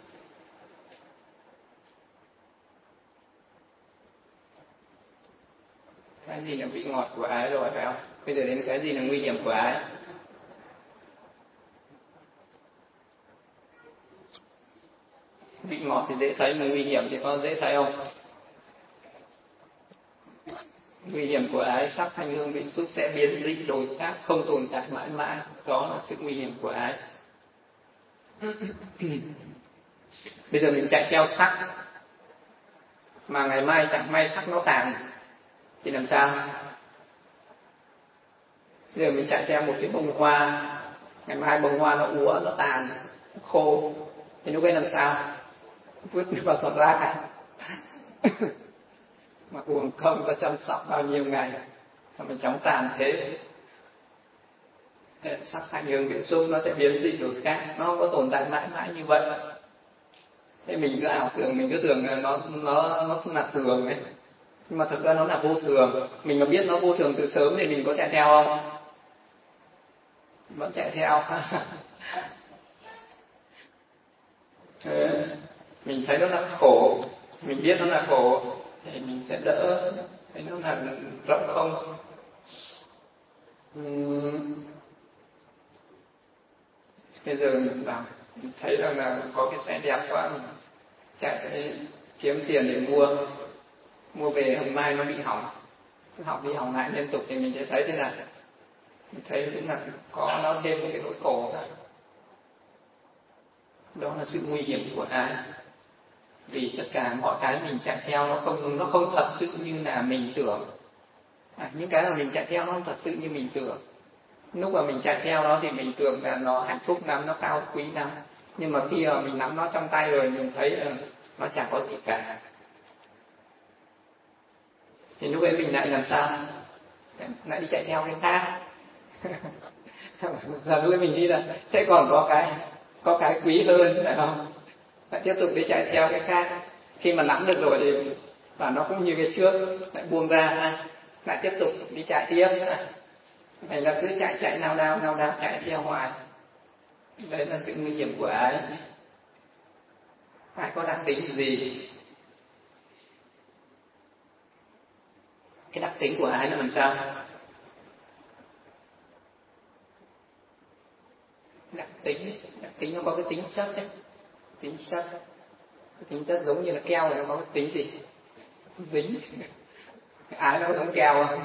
Cái gì là vị ngọt của ái rồi phải không? Bây giờ đến cái gì là nguy hiểm của ái? Vị ngọt thì dễ thấy, mà nguy hiểm thì có dễ thấy không? Nguy hiểm của ái, sắc thanh hương vị xúc sẽ biến dị đổi khác, không tồn tại mãi mãi. Đó là sự nguy hiểm của ái. Bây giờ mình chạy theo sắc, mà ngày mai chẳng may sắc nó tàn thì làm sao? Bây giờ mình chạy theo một cái bông hoa, ngày mai bông hoa nó úa, nó tàn, nó khô, thì lúc ấy làm sao? Vứt vào giọt rác. Mà uổng công ta chăm sóc bao nhiêu ngày mà mình chóng tàn thế. Sắc thanh hương vị xúc nó sẽ biến dị đổi khác, nó không có tồn tại mãi mãi như vậy. Thế mình cứ ảo tưởng, mình cứ tưởng là nó nó nó là thường ấy, nhưng mà thực ra nó là vô thường. Mình mà biết nó vô thường từ sớm thì mình có chạy theo không? Vẫn chạy theo. Thế, mình thấy nó là khổ, mình biết nó là khổ thì mình sẽ đỡ, thấy nó là rộng không. Uhm. Bây giờ mình bảo mình thấy rằng là có cái xe đẹp quá, mình chạy để kiếm tiền để mua, mua về hôm mai nó bị hỏng, cứ hỏng đi hỏng lại liên tục thì mình sẽ thấy thế nào? Mình thấy cũng là có nó thêm một cái nỗi khổ cả. Đó là sự nguy hiểm của ái. Vì tất cả mọi cái mình chạy theo nó không nó không thật sự như là mình tưởng. À, những cái mà mình chạy theo nó không thật sự như mình tưởng. Lúc mà mình chạy theo nó thì mình tưởng là nó hạnh phúc lắm, nó cao quý lắm. Nhưng mà khi mà mình nắm nó trong tay rồi mình thấy là nó chẳng có gì cả. Thì lúc ấy mình lại làm sao? Lại đi chạy theo cái khác. Giờ lúc ấy mình nghĩ là sẽ còn có cái có cái quý hơn, phải không? Lại tiếp tục đi chạy theo cái khác. Khi mà nắm được rồi thì và nó cũng như cái trước, lại buông ra, lại tiếp tục đi chạy tiếp. Thành ra cứ chạy chạy nào nào nào nào chạy theo hoài. Đấy là sự nguy hiểm của ái. Ái có đặc tính gì? Cái đặc tính của ái là làm sao? Đặc tính, đặc tính nó có cái tính chất đấy. Tính chất, cái tính chất giống như là keo, nó có cái tính gì? Dính. Ái nó giống keo không?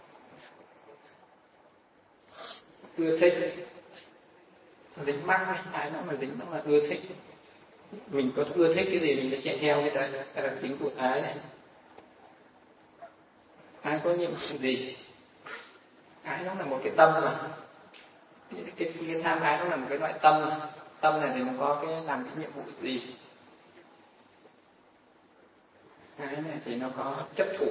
Ưa thích, dính mắc, ái nó mà dính nó là ưa thích. Mình có ưa thích cái gì mình phải chạy theo cái đấy, cái đặc tính của ái này. Ái có nhiệm vụ gì? Ái nó là một cái tâm mà. Cái, cái, cái tham ái nó là một cái loại tâm mà. Tâm này thì nó có cái làm cái nhiệm vụ gì? Ái này thì nó có chấp thủ.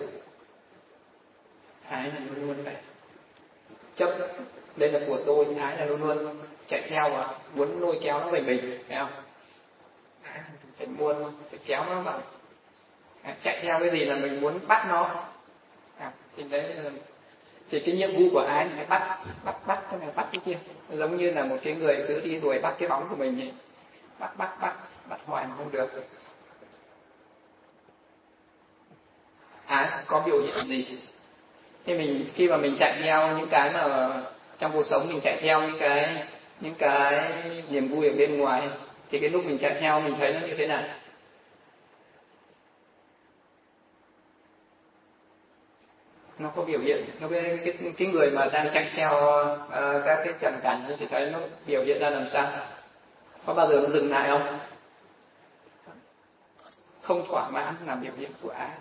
Ái là luôn luôn phải chấp, đây là của tôi. Ái là luôn luôn chạy theo và muốn lôi kéo nó về mình, phải không? Ái phải muốn, phải kéo nó vào. À, chạy theo cái gì là mình muốn bắt nó. À, thì đấy là, thì cái nhiệm vụ của ái là phải bắt, bắt, bắt cái này, bắt cái kia. Giống như là một cái người cứ đi đuổi bắt cái bóng của mình vậy. Bắt, bắt, bắt, bắt hoài mà không được. Ái có biểu hiện gì? Thì mình khi mà mình chạy theo những cái mà trong cuộc sống mình chạy theo những cái những cái niềm vui ở bên ngoài, thì cái lúc mình chạy theo mình thấy nó như thế nào? Nó có biểu hiện, nó cái cái, cái người mà đang chạy theo uh, các cái trần cảnh thì thấy nó biểu hiện ra làm sao? Có bao giờ nó dừng lại không? Không thỏa mãn là biểu hiện của ái.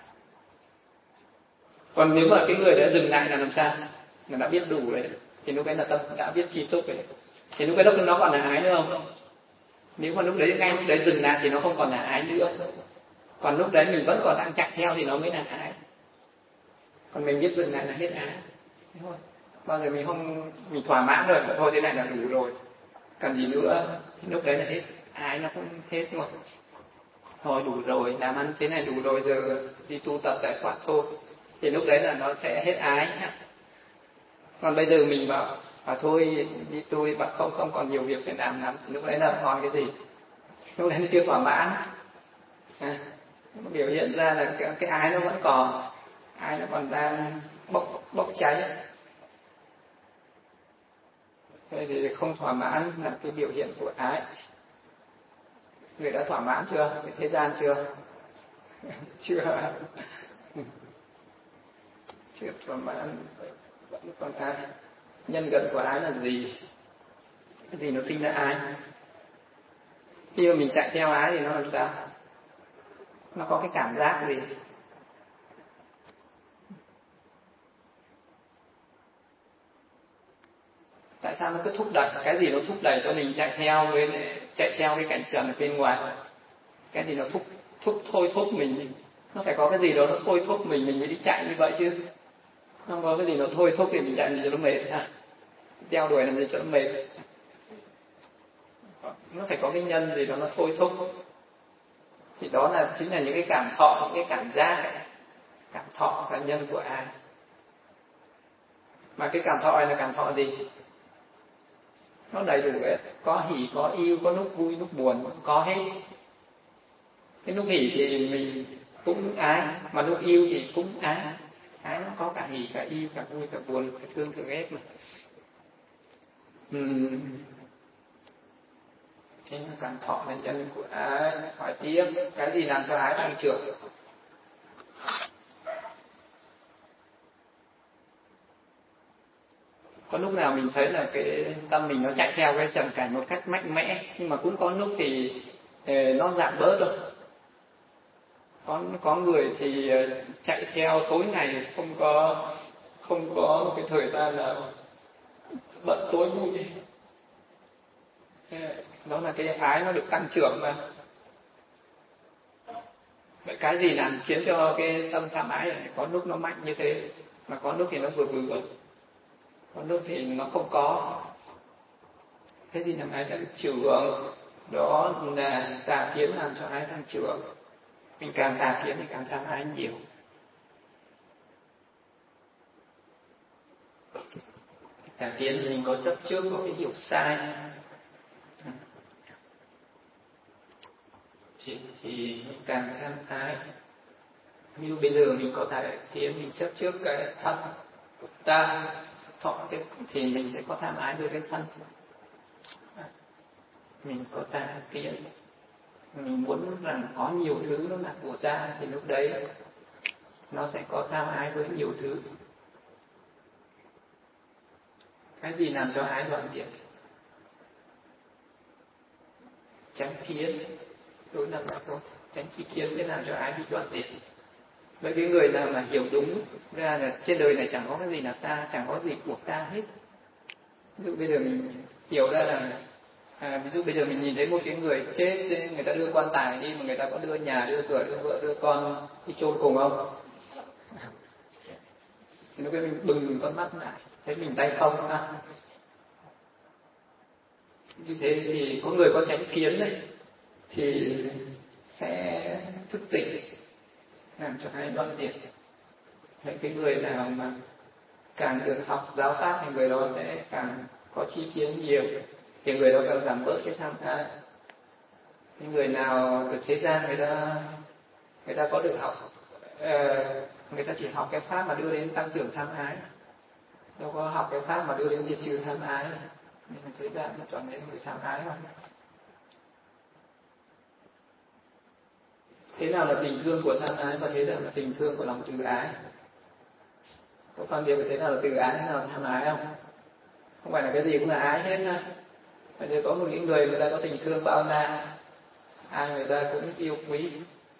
Còn nếu mà cái người đã dừng lại là làm sao? Nó đã biết đủ rồi, thì lúc đấy là tâm đã biết chi túc rồi. Thì lúc đấy nó còn là ái nữa không? Nếu mà lúc đấy ngay lúc đấy dừng lại thì nó không còn là ái nữa. Còn lúc đấy mình vẫn còn đang chạy theo thì nó mới là ái. Còn mình biết dừng lại là hết ái. Đúng không? Bao giờ mình không, mình thỏa mãn rồi, mà thôi thế này là đủ rồi, cần gì nữa, thì lúc đấy là hết ái, nó cũng hết rồi. Thôi đủ rồi, làm ăn thế này đủ rồi, giờ đi tu tập giải thoát thôi. Thì lúc đấy là nó sẽ hết ái. Còn bây giờ mình bảo à thôi đi tu, bảo không không còn nhiều việc phải làm lắm, thì lúc đấy là còn cái gì? Lúc đấy nó chưa thỏa mãn. À, nó biểu hiện ra là cái, cái ái nó vẫn còn, ái nó còn đang bốc bốc cháy. Thế thì không thỏa mãn là cái biểu hiện của ái. Người đã thỏa mãn chưa? Cái thế gian chưa? Chưa. Chưa thỏa mãn, vẫn còn ái. Nhân gận của ái là gì? Cái gì nó sinh ra ái? Khi mà mình chạy theo ái thì nó làm sao? Nó có cái cảm giác gì? Tại sao nó cứ thúc đẩy? Cái gì nó thúc đẩy cho mình chạy theo với chạy theo cái cảnh trần ở bên ngoài? Cái gì nó thúc thúc thôi thúc mình? Nó phải có cái gì đó nó thôi thúc mình mình mới đi chạy như vậy chứ. Không có cái gì nó thôi thúc thì mình chạy gì cho nó mệt hả? Đeo đuổi làm gì cho nó mệt? Nó phải có cái nhân gì đó nó thôi thúc. Thì đó là chính là những cái cảm thọ, những cái cảm giác ấy. Cảm thọ là nhân của ai? Mà cái cảm thọ này là cảm thọ gì? Nó đầy đủ hết, có hỉ, có yêu, có lúc vui, lúc buồn, có hết. Cái lúc hỉ thì mình cũng ái, mà lúc yêu thì cũng ái. Ái nó có cả hỉ, cả yêu, cả vui, cả buồn, cả thương, cả ghét mà. Uhm. Thế là cảm thọ là nhân của ái. Hỏi tiếp, cái gì làm cho ái tăng trưởng? Có lúc nào mình thấy là cái tâm mình nó chạy theo cái trần cảnh một cách mạnh mẽ, nhưng mà cũng có lúc thì nó giảm bớt rồi. Có có người thì chạy theo tối ngày không có không có một cái thời gian nào bận tối vui. Đó là cái ái nó được tăng trưởng mà. Vậy cái gì làm khiến cho cái tâm tham ái này có lúc nó mạnh như thế, mà có lúc thì nó vừa vừa, có lúc thì nó không có? Cái gì làm ái tăng trưởng? Đó là tà kiến làm cho ái tăng trưởng. Mình càng tà kiến thì càng tham ái nhiều. Tà kiến thì mình có chấp trước, có cái hiểu sai. thì, thì càng tham ái. Như bây giờ mình có tài kiến mình chấp trước cái thân của ta thọ cái thì mình sẽ có tham ái với cái thân. Mình có tà kiến, mình muốn rằng có nhiều thứ nó là của ta thì lúc đấy nó sẽ có tham ái với nhiều thứ. Cái gì làm cho ái đoạn diệt? Chánh kiến, đối lập lại thôi. Chánh chi kiến sẽ làm cho ái bị đoạn diệt. Với cái người nào mà hiểu đúng ra là trên đời này chẳng có cái gì là ta, chẳng có gì của ta hết. Ví dụ bây giờ mình hiểu ra là à, ví dụ bây giờ mình nhìn thấy một cái người chết, người ta đưa quan tài đi mà người ta có đưa nhà, đưa cửa, đưa vợ, đưa con đi chôn cùng không? Thì lúc đấy mình bừng con mắt lại, thấy mình tay không ha. Như thế thì có người có chánh kiến đấy thì sẽ thức tỉnh, làm cho hai đoạn diệt. Vậy cái người nào mà càng được học giáo pháp thì người đó sẽ càng có chi kiến nhiều, thì người đó càng giảm bớt cái tham ái. Những người nào ở thế gian người ta người ta có được học, uh, người ta chỉ học cái pháp mà đưa đến tăng trưởng tham ái, đâu có học cái pháp mà đưa đến diệt trừ tham ái. Nên thế gian nó chọn đến người tham ái không? Thế nào là tình thương của tham ái và thế nào là tình thương của lòng từ ái? Có phân biệt thế nào là từ ái, thế nào là tham ái không? Không phải là cái gì cũng là ái hết ha. Bây giờ có một những người người ta có tình thương bao la, ai người ta cũng yêu quý.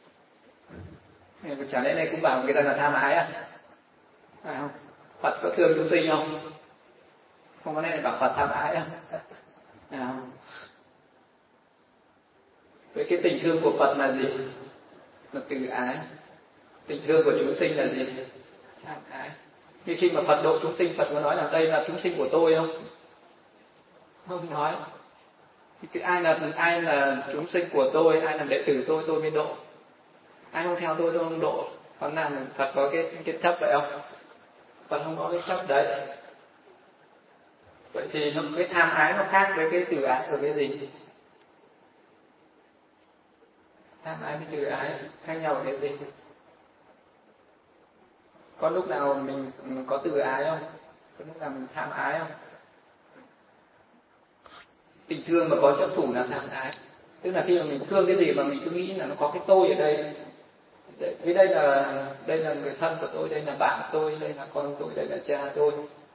Chả lẽ này cũng bảo người ta là tham ái à? Phải không? Phật có thương chúng sinh không? Không có nên bảo Phật tham ái à? Phải không? Vậy cái tình thương của Phật là gì? Là từ ái. Tình thương của chúng sinh là gì? Tham ái. Khi khi mà Phật độ chúng sinh, Phật có nói là đây là chúng sinh của tôi không? Không nói. Cái ai là ai là chúng sinh của tôi, ai là đệ tử tôi, tôi mới độ. Ai không theo tôi, tôi không độ. Còn nào Phật có cái cái chấp vậy không? Phật không có cái chấp đấy. Vậy thì nó cái tham ái nó khác với cái từ ái ở cái gì? Tham ái với từ ái khác nhau ở cái gì? Có lúc nào mình, mình có từ ái không? Có lúc nào mình tham ái không? Tình thương mà có chấp thủ là tham ái. Tức là khi mà mình thương cái gì mà mình cứ nghĩ là nó có cái tôi ở đây. Vì đây là đây là người thân của tôi, đây là bạn tôi, đây là con tôi, đây là cha tôi.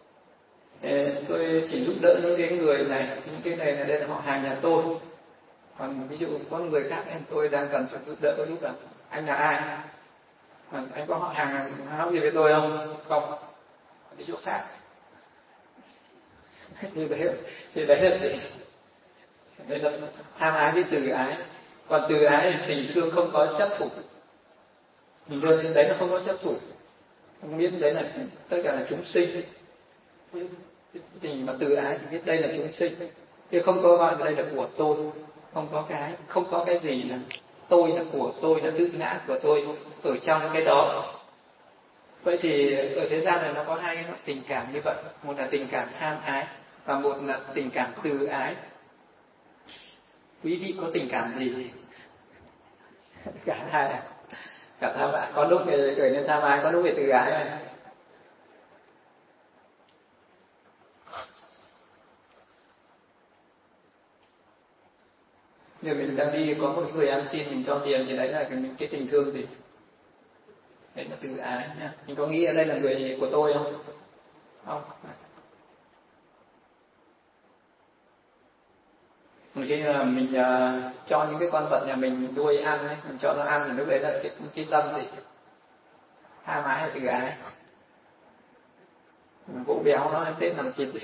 Tôi chỉ giúp đỡ những cái người này, những cái này là đây là họ hàng nhà tôi. Còn ví dụ có người khác em tôi đang cần sự giúp đỡ, tôi giúp là anh là ai? Anh có họ hàng háo gì với tôi không? Không. Đi chỗ khác. Như thế thì đấy là gì? Đây là tham ái với từ ái. Còn từ ái thì tình thương không có chấp thủ. Mình đưa đến đấy nó không có chấp thủ. Không biết đấy là tất cả là chúng sinh. Tình mà từ ái thì biết đây là chúng sinh. Chứ không có gọi đây là của tôi. Không có cái, không có cái gì là tôi là của tôi, là tự ngã của tôi ở trong cái đó. Vậy thì ở thế gian này nó có hai cái tình cảm như vậy. Một là tình cảm tham ái và một là tình cảm từ ái. Quý vị có tình cảm gì? Cả hai. Cả tham ái. Có lúc thì gửi lên tham ái, có lúc thì từ ái này. Nếu mình đang đi có một người ăn xin mình cho tiền thì đấy là cái, cái tình thương gì? Đấy là từ ái nha. Mình có nghĩ ở đây là người của tôi không? Không. Khi là mình uh, cho những cái con vật nhà mình nuôi ăn ấy, mình cho nó ăn thì lúc đấy là cái, cái tâm gì? Tham ái hay từ ái? Mình vỗ béo nó Tết làm thịt.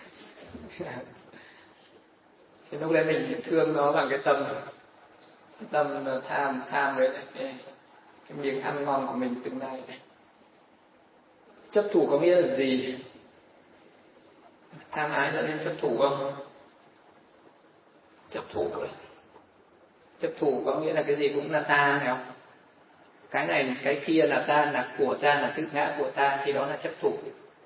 Thì lúc đấy mình thương nó bằng cái tâm, cái tâm tham tham với cái, cái miếng ăn ngon của mình từng ngày. Chấp thủ có nghĩa là gì? Tham ái dẫn đến chấp thủ không? Chấp thủ rồi. Chấp thủ có nghĩa là cái gì cũng là ta, phải không? Cái này, cái kia là ta, là của ta, là tự ngã của ta, thì đó là chấp thủ.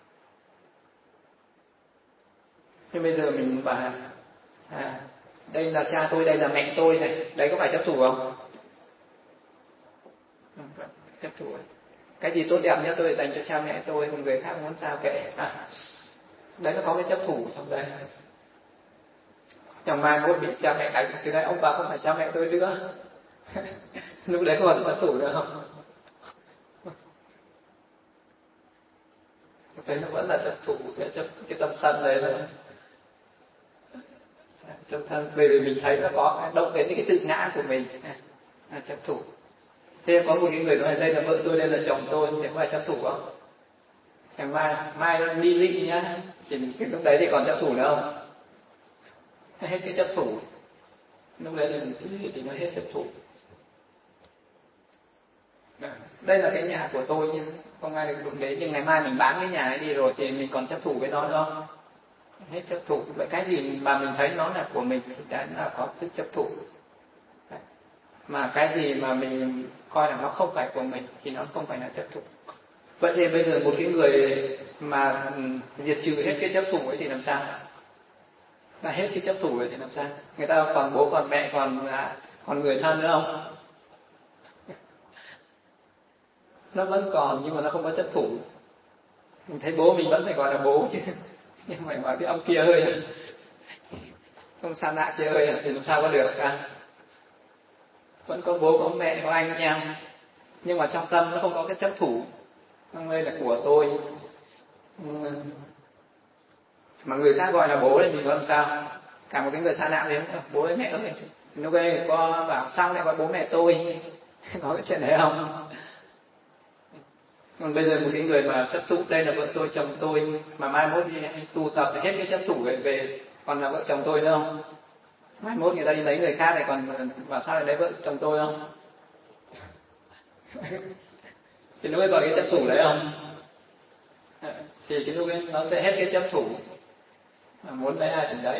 Nhưng bây giờ mình bảo à, đây là cha tôi, đây là mẹ tôi này, đấy có phải chấp thủ không? thủ. Cái gì tốt đẹp nhất tôi dành cho cha mẹ tôi, còn người khác muốn sao kệ. À, đấy nó có cái chấp thủ trong đây. Nhưng mai mốt bị cha mẹ đánh từ đây ông bà không phải cha mẹ tôi nữa. Lúc đấy còn chấp thủ nữa không? Đấy nó vẫn là chấp thủ, cái, chấp, cái tâm sân đấy thôi. Tâm thân, bởi vì mình thấy nó có động đến cái tự ngã của mình, à, chấp thủ. Thế có một cái người nói đây là vợ tôi, đây là chồng tôi, thì có phải chấp thủ không? Thì mai mai nó đi dị nhá, thì lúc đấy thì còn chấp thủ nữa không? Hết cái chấp thủ, lúc đấy là thì, thì nó hết chấp thủ. Đây là cái nhà của tôi nhưng không ai được đụng đến, nhưng ngày mai mình bán cái nhà ấy đi rồi thì mình còn chấp thủ với nó nữa không? Hết chấp thủ. Vậy cái gì mà mình thấy nó là của mình thì đã là có sức chấp thủ. Mà cái gì mà mình coi là nó không phải của mình thì nó không phải là chấp thủ. Vậy thì bây giờ một cái người mà diệt trừ hết cái chấp thủ ấy thì làm sao? Là hết cái chấp thủ rồi thì làm sao? Người ta còn bố còn mẹ còn còn người thân nữa không? Nó vẫn còn nhưng mà nó không có chấp thủ. Mình thấy bố mình vẫn phải gọi là bố chứ, nhưng mà gọi cái ông kia ơi, ông xa lạ kia ơi thì làm sao có được à? Vẫn có bố có mẹ có anh em, nhưng mà trong tâm nó không có cái chấp thủ. Ông ơi là của tôi, mà người khác gọi là bố thì mình có làm sao? Cả một cái người xa lạ đến bố ơi mẹ ơi, lúc ấy có bảo sao lại gọi bố mẹ tôi, có cái chuyện đấy không? Còn bây giờ một cái người mà chấp thủ đây là vợ tôi chồng tôi, mà mai mốt đi tu tập hết cái chấp thủ về về còn là vợ chồng tôi nữa không? Mai mốt người ta đi lấy người khác này còn bảo sao lại lấy vợ chồng tôi không? Thì lúc ấy còn cái chấp thủ đấy không? Thì cái lúc ấy nó sẽ hết cái chấp thủ, mà muốn lấy ai thì lấy.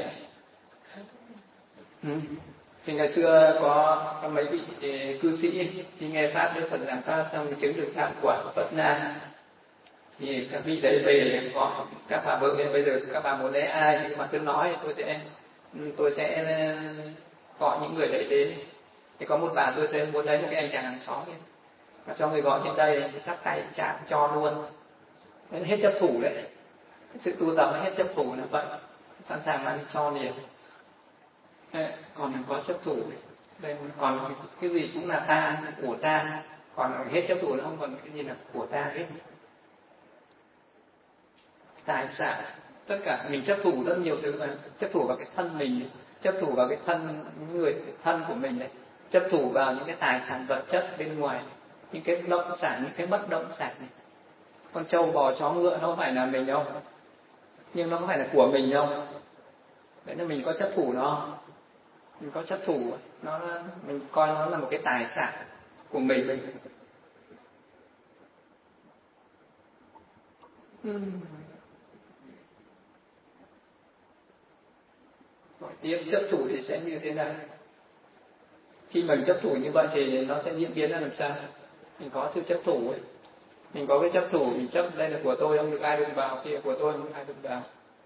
Ừ. Thì ngày xưa có, có mấy vị cư sĩ khi nghe pháp Đức Phật giảng pháp xong chứng được pháp quả Phật Na, thì các vị đấy về có các bà vợ bây giờ các bà muốn lấy ai thì mà cứ nói tôi sẽ tôi sẽ gọi những người đấy đến. Thì có một bà tôi sẽ muốn lấy một cái anh chàng hàng xóm ấy, và cho người gọi đến đây cắt tay chạm cho luôn. Nên hết chấp thủ đấy, sự tu tập hết chấp thủ là vậy, sẵn sàng mang cho liền. Đấy, còn có chấp thủ nên còn cái gì cũng là ta, của ta, còn hết chấp thủ nó không còn cái gì là của ta hết. Tài sản, tất cả mình chấp thủ rất nhiều thứ, mà chấp thủ vào cái thân mình, chấp thủ vào cái thân những người thân của mình đấy, chấp thủ vào những cái tài sản vật chất bên ngoài, những cái động sản, những cái bất động sản này. Con trâu bò chó ngựa nó không phải là mình đâu, nhưng nó không phải là của mình đâu. Đấy là mình có chấp thủ nó không? Mình có chấp thủ nó, mình coi nó là một cái tài sản của mình. uhm. Tiếp chấp thủ thì sẽ như thế nào? Khi mình chấp thủ như vậy thì nó sẽ diễn biến ra làm sao? Mình có sự chấp thủ ấy, mình có cái chấp thủ, mình chấp đây là của tôi, không được ai đụng vào, kia là của tôi, không được ai đụng vào.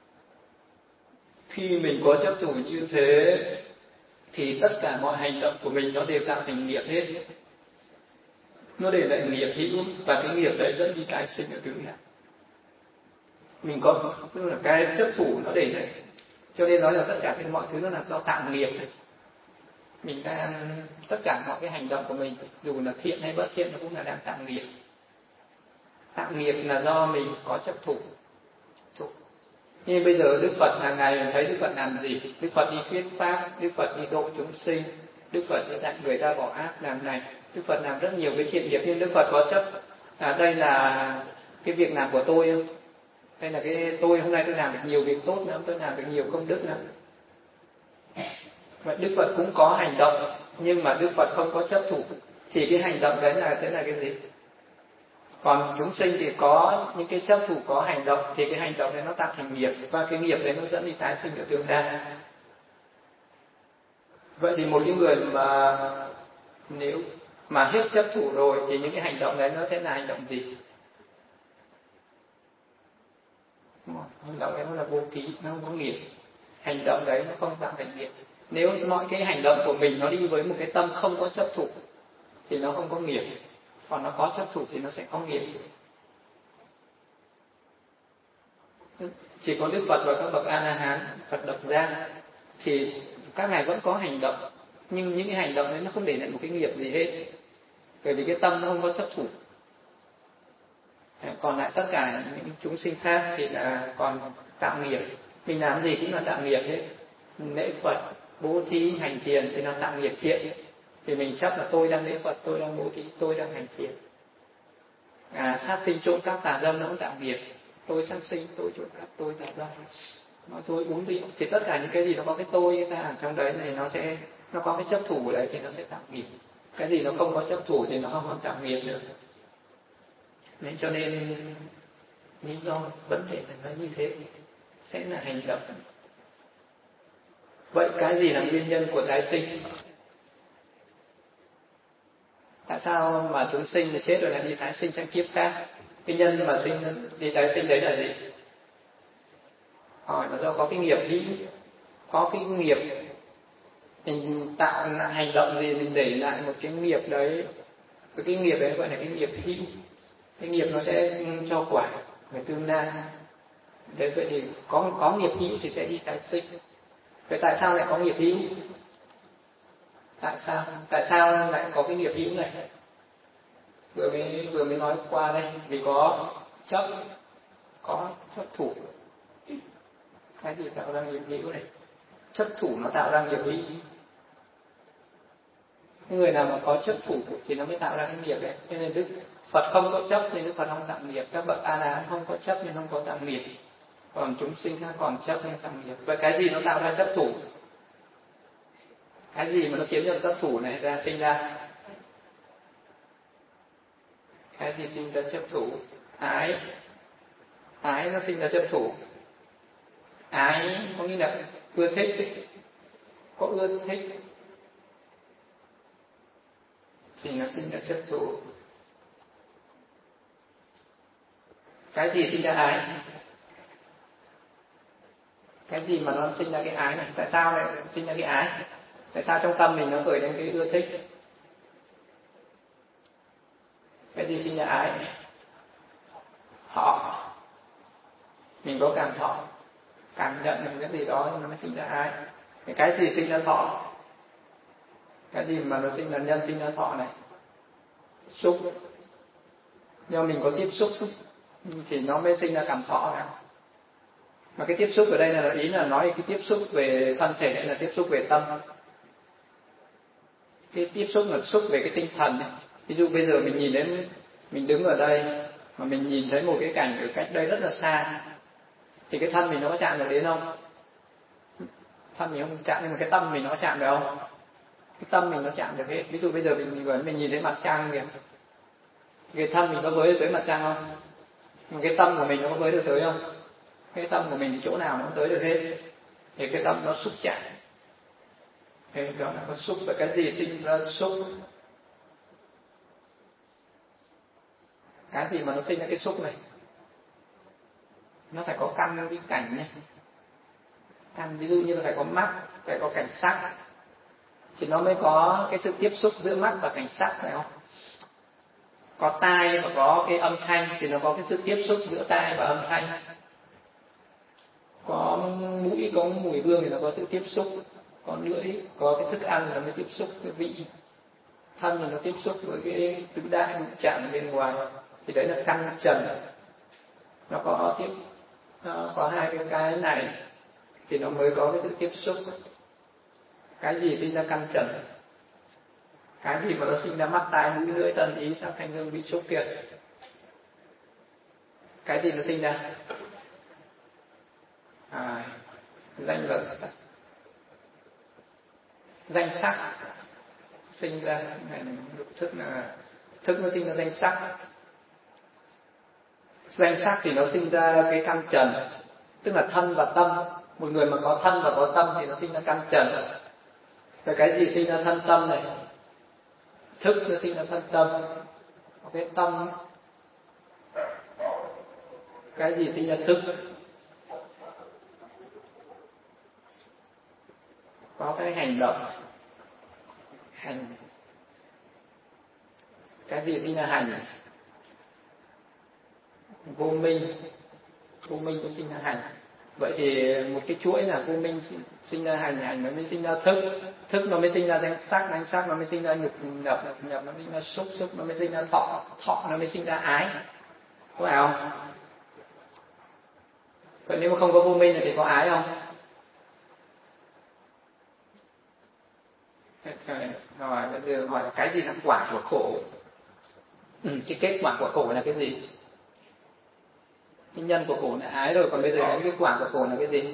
Khi mình có chấp thủ như thế thì tất cả mọi hành động của mình nó đều tạo thành nghiệp hết, nó đều là nghiệp hữu, và cái nghiệp đấy dẫn đi tái sinh ở thứ nào. Mình có, tức là cái chấp thủ nó để đấy, cho nên nói là tất cả mọi thứ nó là do tạo nghiệp. Mình đang, tất cả mọi cái hành động của mình dù là thiện hay bất thiện nó cũng là đang tạo nghiệp. Tạo nghiệp là do mình có chấp thủ. Nhưng bây giờ Đức Phật hàng ngày mình thấy Đức Phật làm gì? Đức Phật đi thuyết pháp, Đức Phật đi độ chúng sinh, Đức Phật đi dạy người ta bỏ ác làm này, Đức Phật làm rất nhiều cái thiện nghiệp, nhưng Đức Phật có chấp à, đây là cái việc làm của tôi không? Đây là cái tôi hôm nay tôi làm được nhiều việc tốt nữa, tôi làm được nhiều công đức nữa. Vậy Đức Phật cũng có hành động, nhưng mà Đức Phật không có chấp thủ, thì cái hành động đấy là sẽ là cái gì? Còn chúng sinh thì có những cái chấp thủ, có hành động, thì cái hành động đấy nó tạo thành nghiệp, và cái nghiệp đấy nó dẫn đi tái sinh ở tương lai. Vậy thì một cái người mà nếu mà hết chấp thủ rồi thì những cái hành động đấy nó sẽ là hành động gì? Hành động đấy nó là vô ký, nó không có nghiệp. Hành động đấy nó không tạo thành nghiệp. Nếu mọi cái hành động của mình nó đi với một cái tâm không có chấp thủ thì nó không có nghiệp. còn nó có chấp thủ thì nó sẽ có nghiệp. Chỉ có Đức Phật và các bậc A La Hán, Phật Độc Giác thì các ngài vẫn có hành động, nhưng những cái hành động đấy nó không để lại một cái nghiệp gì hết, bởi vì cái tâm nó không có chấp thủ. Còn lại tất cả những chúng sinh khác thì là còn tạo nghiệp. Mình làm gì cũng là tạo nghiệp hết. Lễ Phật, bố thí, hành thiền thì nó tạo nghiệp thiện. Thì mình chấp là tôi đang lễ Phật, tôi đang bố thí, tôi đang hành thiền. À, sát sinh trộm cắp tà dâm nó cũng tạo nghiệp. Tôi sát sinh, tôi trộm cắp, tôi tà dâm. Nói tôi uống rượu. Thì tất cả những cái gì nó có cái tôi ta ở trong đấy thì nó sẽ nó có cái chấp thủ ở đấy thì nó sẽ tạo nghiệp. Cái gì nó không có chấp thủ thì nó không có tạo nghiệp được. Nên cho nên lý do vấn đề là nói như thế sẽ là hành động. Vậy cái gì là nguyên nhân của tái sinh? Tại sao mà chúng sinh chết rồi lại đi tái sinh sang kiếp khác? Cái nhân mà sinh đi tái sinh đấy là gì? Hỏi là do có cái nghiệp hữu, có cái nghiệp mình tạo hành động gì mình để lại một cái nghiệp đấy, cái nghiệp đấy gọi là cái nghiệp hữu. Cái nghiệp nó sẽ cho quả ở tương lai. Đấy, vậy thì có có nghiệp hữu thì sẽ đi tái sinh. Vậy tại sao lại có nghiệp hữu? Tại sao? Tại sao lại có cái nghiệp hữu này? Vừa mới vừa mới nói qua đây, vì có chấp, có chấp thủ. Cái gì tạo ra nghiệp hữu này? Chấp thủ nó tạo ra nghiệp hữu. Người nào mà có chấp thủ thì nó mới tạo ra cái nghiệp đấy. Cho nên Đức Phật không có chấp nên Đức Phật không tạo nghiệp. Các bậc A La Hán không có chấp nên không có tạo nghiệp. Còn chúng sinh khác còn chấp nên tạo nghiệp. Vậy cái gì nó tạo ra chấp thủ? Cái gì mà nó khiến cho chấp thủ này ra sinh ra? Cái gì sinh ra chấp thủ? Ái. Ái nó sinh ra chấp thủ. Ái có nghĩa là ưa thích. Có ưa thích thì nó sinh ra chấp thủ. Cái gì sinh ra ái? Cái gì mà nó sinh ra cái ái này? Tại sao lại sinh ra cái ái? Tại sao trong tâm mình nó khởi lên cái ưa thích? Cái gì sinh ra ái? Thọ. Mình có cảm thọ, cảm nhận được cái gì đó thì nó mới sinh ra ái. Cái gì sinh ra thọ? Cái gì mà nó sinh ra nhân sinh ra thọ này? Xúc. Do mình có tiếp xúc thì nó mới sinh ra cảm thọ nào. Mà cái tiếp xúc ở đây là ý là nói cái tiếp xúc về thân thể hay là tiếp xúc về tâm. Cái tiếp xúc là xúc về cái tinh thần ấy. Ví dụ bây giờ mình nhìn đến, mình đứng ở đây mà mình nhìn thấy một cái cảnh ở cách đây rất là xa, thì cái thân mình nó có chạm được đến không? Thân mình không chạm, nhưng mà cái tâm mình nó có chạm được không? Cái tâm mình nó chạm được hết. Ví dụ bây giờ mình gần mình nhìn thấy mặt trăng kìa, cái thân mình có với tới mặt trăng không? Nhưng cái tâm của mình nó có với được tới không? Cái tâm của mình thì chỗ nào nó cũng tới được hết. Thì cái tâm nó xúc chạm. Thì đó là có xúc. Và cái gì sinh ra xúc? Cái gì mà nó sinh ra cái xúc này? Nó phải có căn cái cảnh này. Căn ví dụ như là phải có mắt, phải có cảnh sắc, thì nó mới có cái sự tiếp xúc giữa mắt và cảnh sắc, phải không? Có tai và có cái âm thanh thì nó có cái sự tiếp xúc giữa tai và âm thanh. Có mũi, có mùi hương thì nó có sự tiếp xúc. Có lưỡi, có cái thức ăn thì nó mới tiếp xúc cái vị. Thân thì nó tiếp xúc với cái tứ đại đụng chạm bên ngoài. Thì đấy là căn trần. Nó có tiếp nó có hai cái cái này thì nó mới có cái sự tiếp xúc. Cái gì sinh ra căn trần? Cái gì mà nó sinh ra mắt, tai, mũi, lưỡi, thân, ý, sắc, thanh, hương, vị, xúc kia? Cái gì nó sinh ra? À, danh và sắc. Danh sắc sinh ra này, thức là thức nó sinh ra danh sắc. Danh sắc thì nó sinh ra cái căn trần, tức là thân và tâm. Một người mà có thân và có tâm thì nó sinh ra căn trần. Và cái gì sinh ra thân tâm này? Thức nó sinh ra thân tâm. Có cái tâm. Cái gì sinh ra thức? Có cái hành động. Hành Cái gì sinh ra hành? Vô minh. Vô minh cũng sinh ra hành. Vậy thì một cái chuỗi là vô minh sinh ra hành, hành nó mới sinh ra thức, thức nó mới sinh ra danh sắc, danh sắc nó mới sinh ra nhục nhập, nhục nhập nó mới sinh ra xúc, xúc nó mới sinh ra thọ, thọ nó mới sinh ra ái. Có phải không? Vậy nếu mà không có vô minh thì có ái không? Rồi bây giờ hỏi là cái gì là quả của khổ? Ừ, cái kết quả của khổ là cái gì? Cái nhân của khổ là ái rồi, còn bây giờ đến cái quả của khổ là cái gì?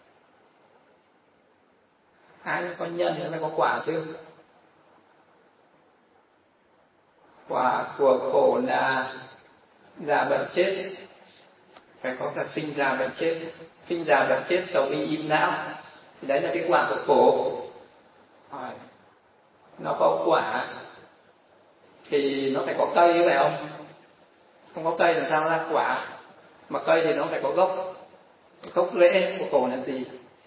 Ái nó có nhân thì nó phải có quả chứ. Quả của khổ là già bệnh chết, phải có cả sinh già bệnh chết, sinh già bệnh chết sầu bi im não, thì đấy là cái quả của khổ. Rồi. Nó có quả thì nó phải có cây, phải không? Không có cây làm sao ra quả? Mà cây thì nó phải có gốc. Cái gốc rễ của khổ là gì?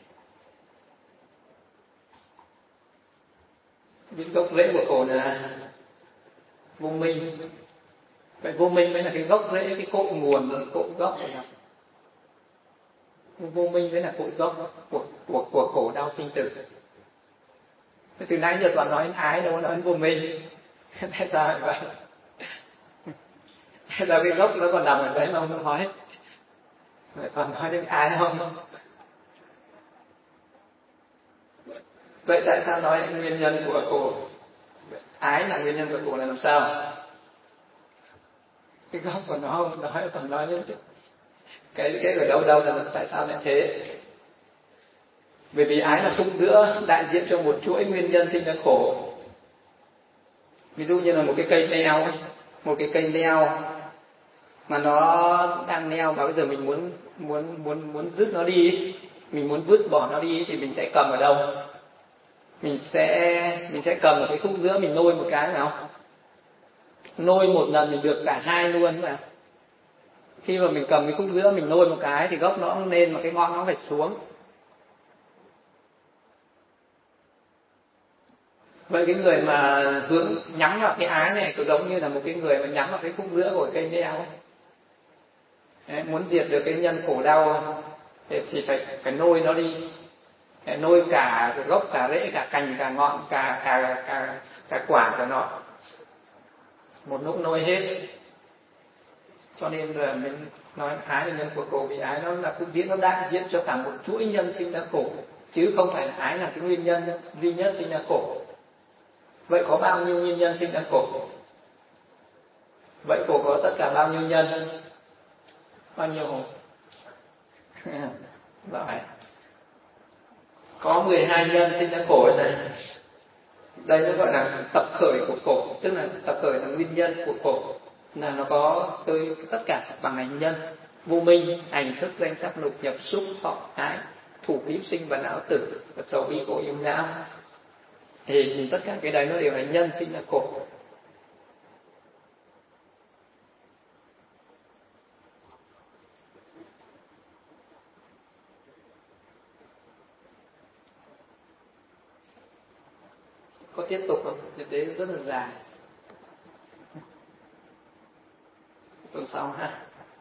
Cái gốc rễ của khổ là vô minh. Vậy vô minh mới là cái gốc rễ, cái cội nguồn, cội gốc là vô minh mới là cội gốc của của của khổ đau sinh tử. Từ nãy giờ toàn nói đến ái, đâu có nói đến vô minh. Tại sao vậy? Tại sao cái gốc nó còn nằm ở đấy mà không nói? Vậy toàn nói đến ái không? Vậy tại sao nói nguyên nhân của khổ? Ái là nguyên nhân của khổ là làm sao? Cái gốc của nó không nói, toàn nói đến cái cái ở đâu đâu là tại sao lại thế? Bởi vì ái là khúc giữa đại diện cho một chuỗi nguyên nhân sinh ra khổ. Ví dụ như là một cái cây neo ấy, một cái cây neo mà nó đang neo và bây giờ mình muốn muốn muốn muốn dứt nó đi, mình muốn vứt bỏ nó đi thì mình sẽ cầm ở đâu? Mình sẽ mình sẽ cầm ở cái khúc giữa, mình nôi một cái phải không? Nôi một lần mình được cả hai luôn phải không? Khi mà mình cầm cái khúc giữa mình nôi một cái thì gốc nó cũng lên mà cái ngọn nó phải xuống. Vậy cái người mà hướng nhắm vào cái ái này cũng giống như là một cái người mà nhắm vào cái khúc giữa của cây neo ấy. Đấy, muốn diệt được cái nhân khổ đau thì phải phải nôi nó đi, phải nôi cả gốc, cả rễ, cả cành, cả ngọn, cả cả cả cả quả của nó, một lúc nôi hết. Cho nên là mình nói ái là nhân của khổ, vì ái nó là cũng diễn, nó đại diện cho cả một chuỗi nhân sinh ra khổ, chứ không phải là ái là cái nguyên nhân duy nhất sinh ra khổ. Vậy có bao nhiêu nguyên nhân sinh ra khổ? Vậy khổ có tất cả bao nhiêu nhân? Bao nhiêu hồn? Rồi. Có mười hai nhân sinh ra khổ này. Đây nó gọi là tập khởi của khổ, tức là tập khởi là nguyên nhân của khổ, là nó có tới tất cả bằng hành nhân: vô minh, hành thức, danh sắc, lục nhập, xúc, thọ, ái, thủ kiếp sinh và não tử, và sầu bi khổ yêu não. Thì tất cả cái đấy nó đều là nhân sinh ra khổ. Có tiếp tục không? Thực tế rất là dài. Tuần sau ha.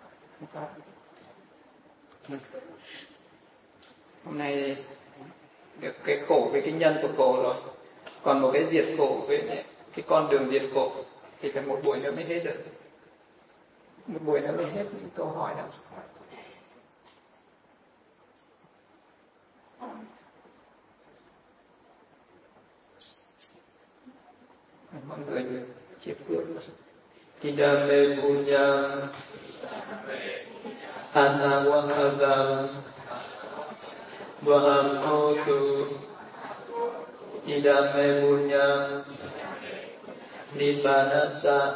Hôm nay được cái khổ với cái nhân của khổ rồi. Còn một cái diệt khổ với cái con đường diệt khổ thì phải một buổi nữa mới hết được. Một buổi nữa mới hết những câu hỏi nào. Mọi người chia phước. Kidame punyam anawahadam vaham hotu. Kidame punyam nibbanasa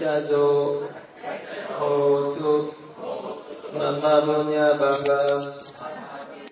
pachazo hotu. Mama punya bangga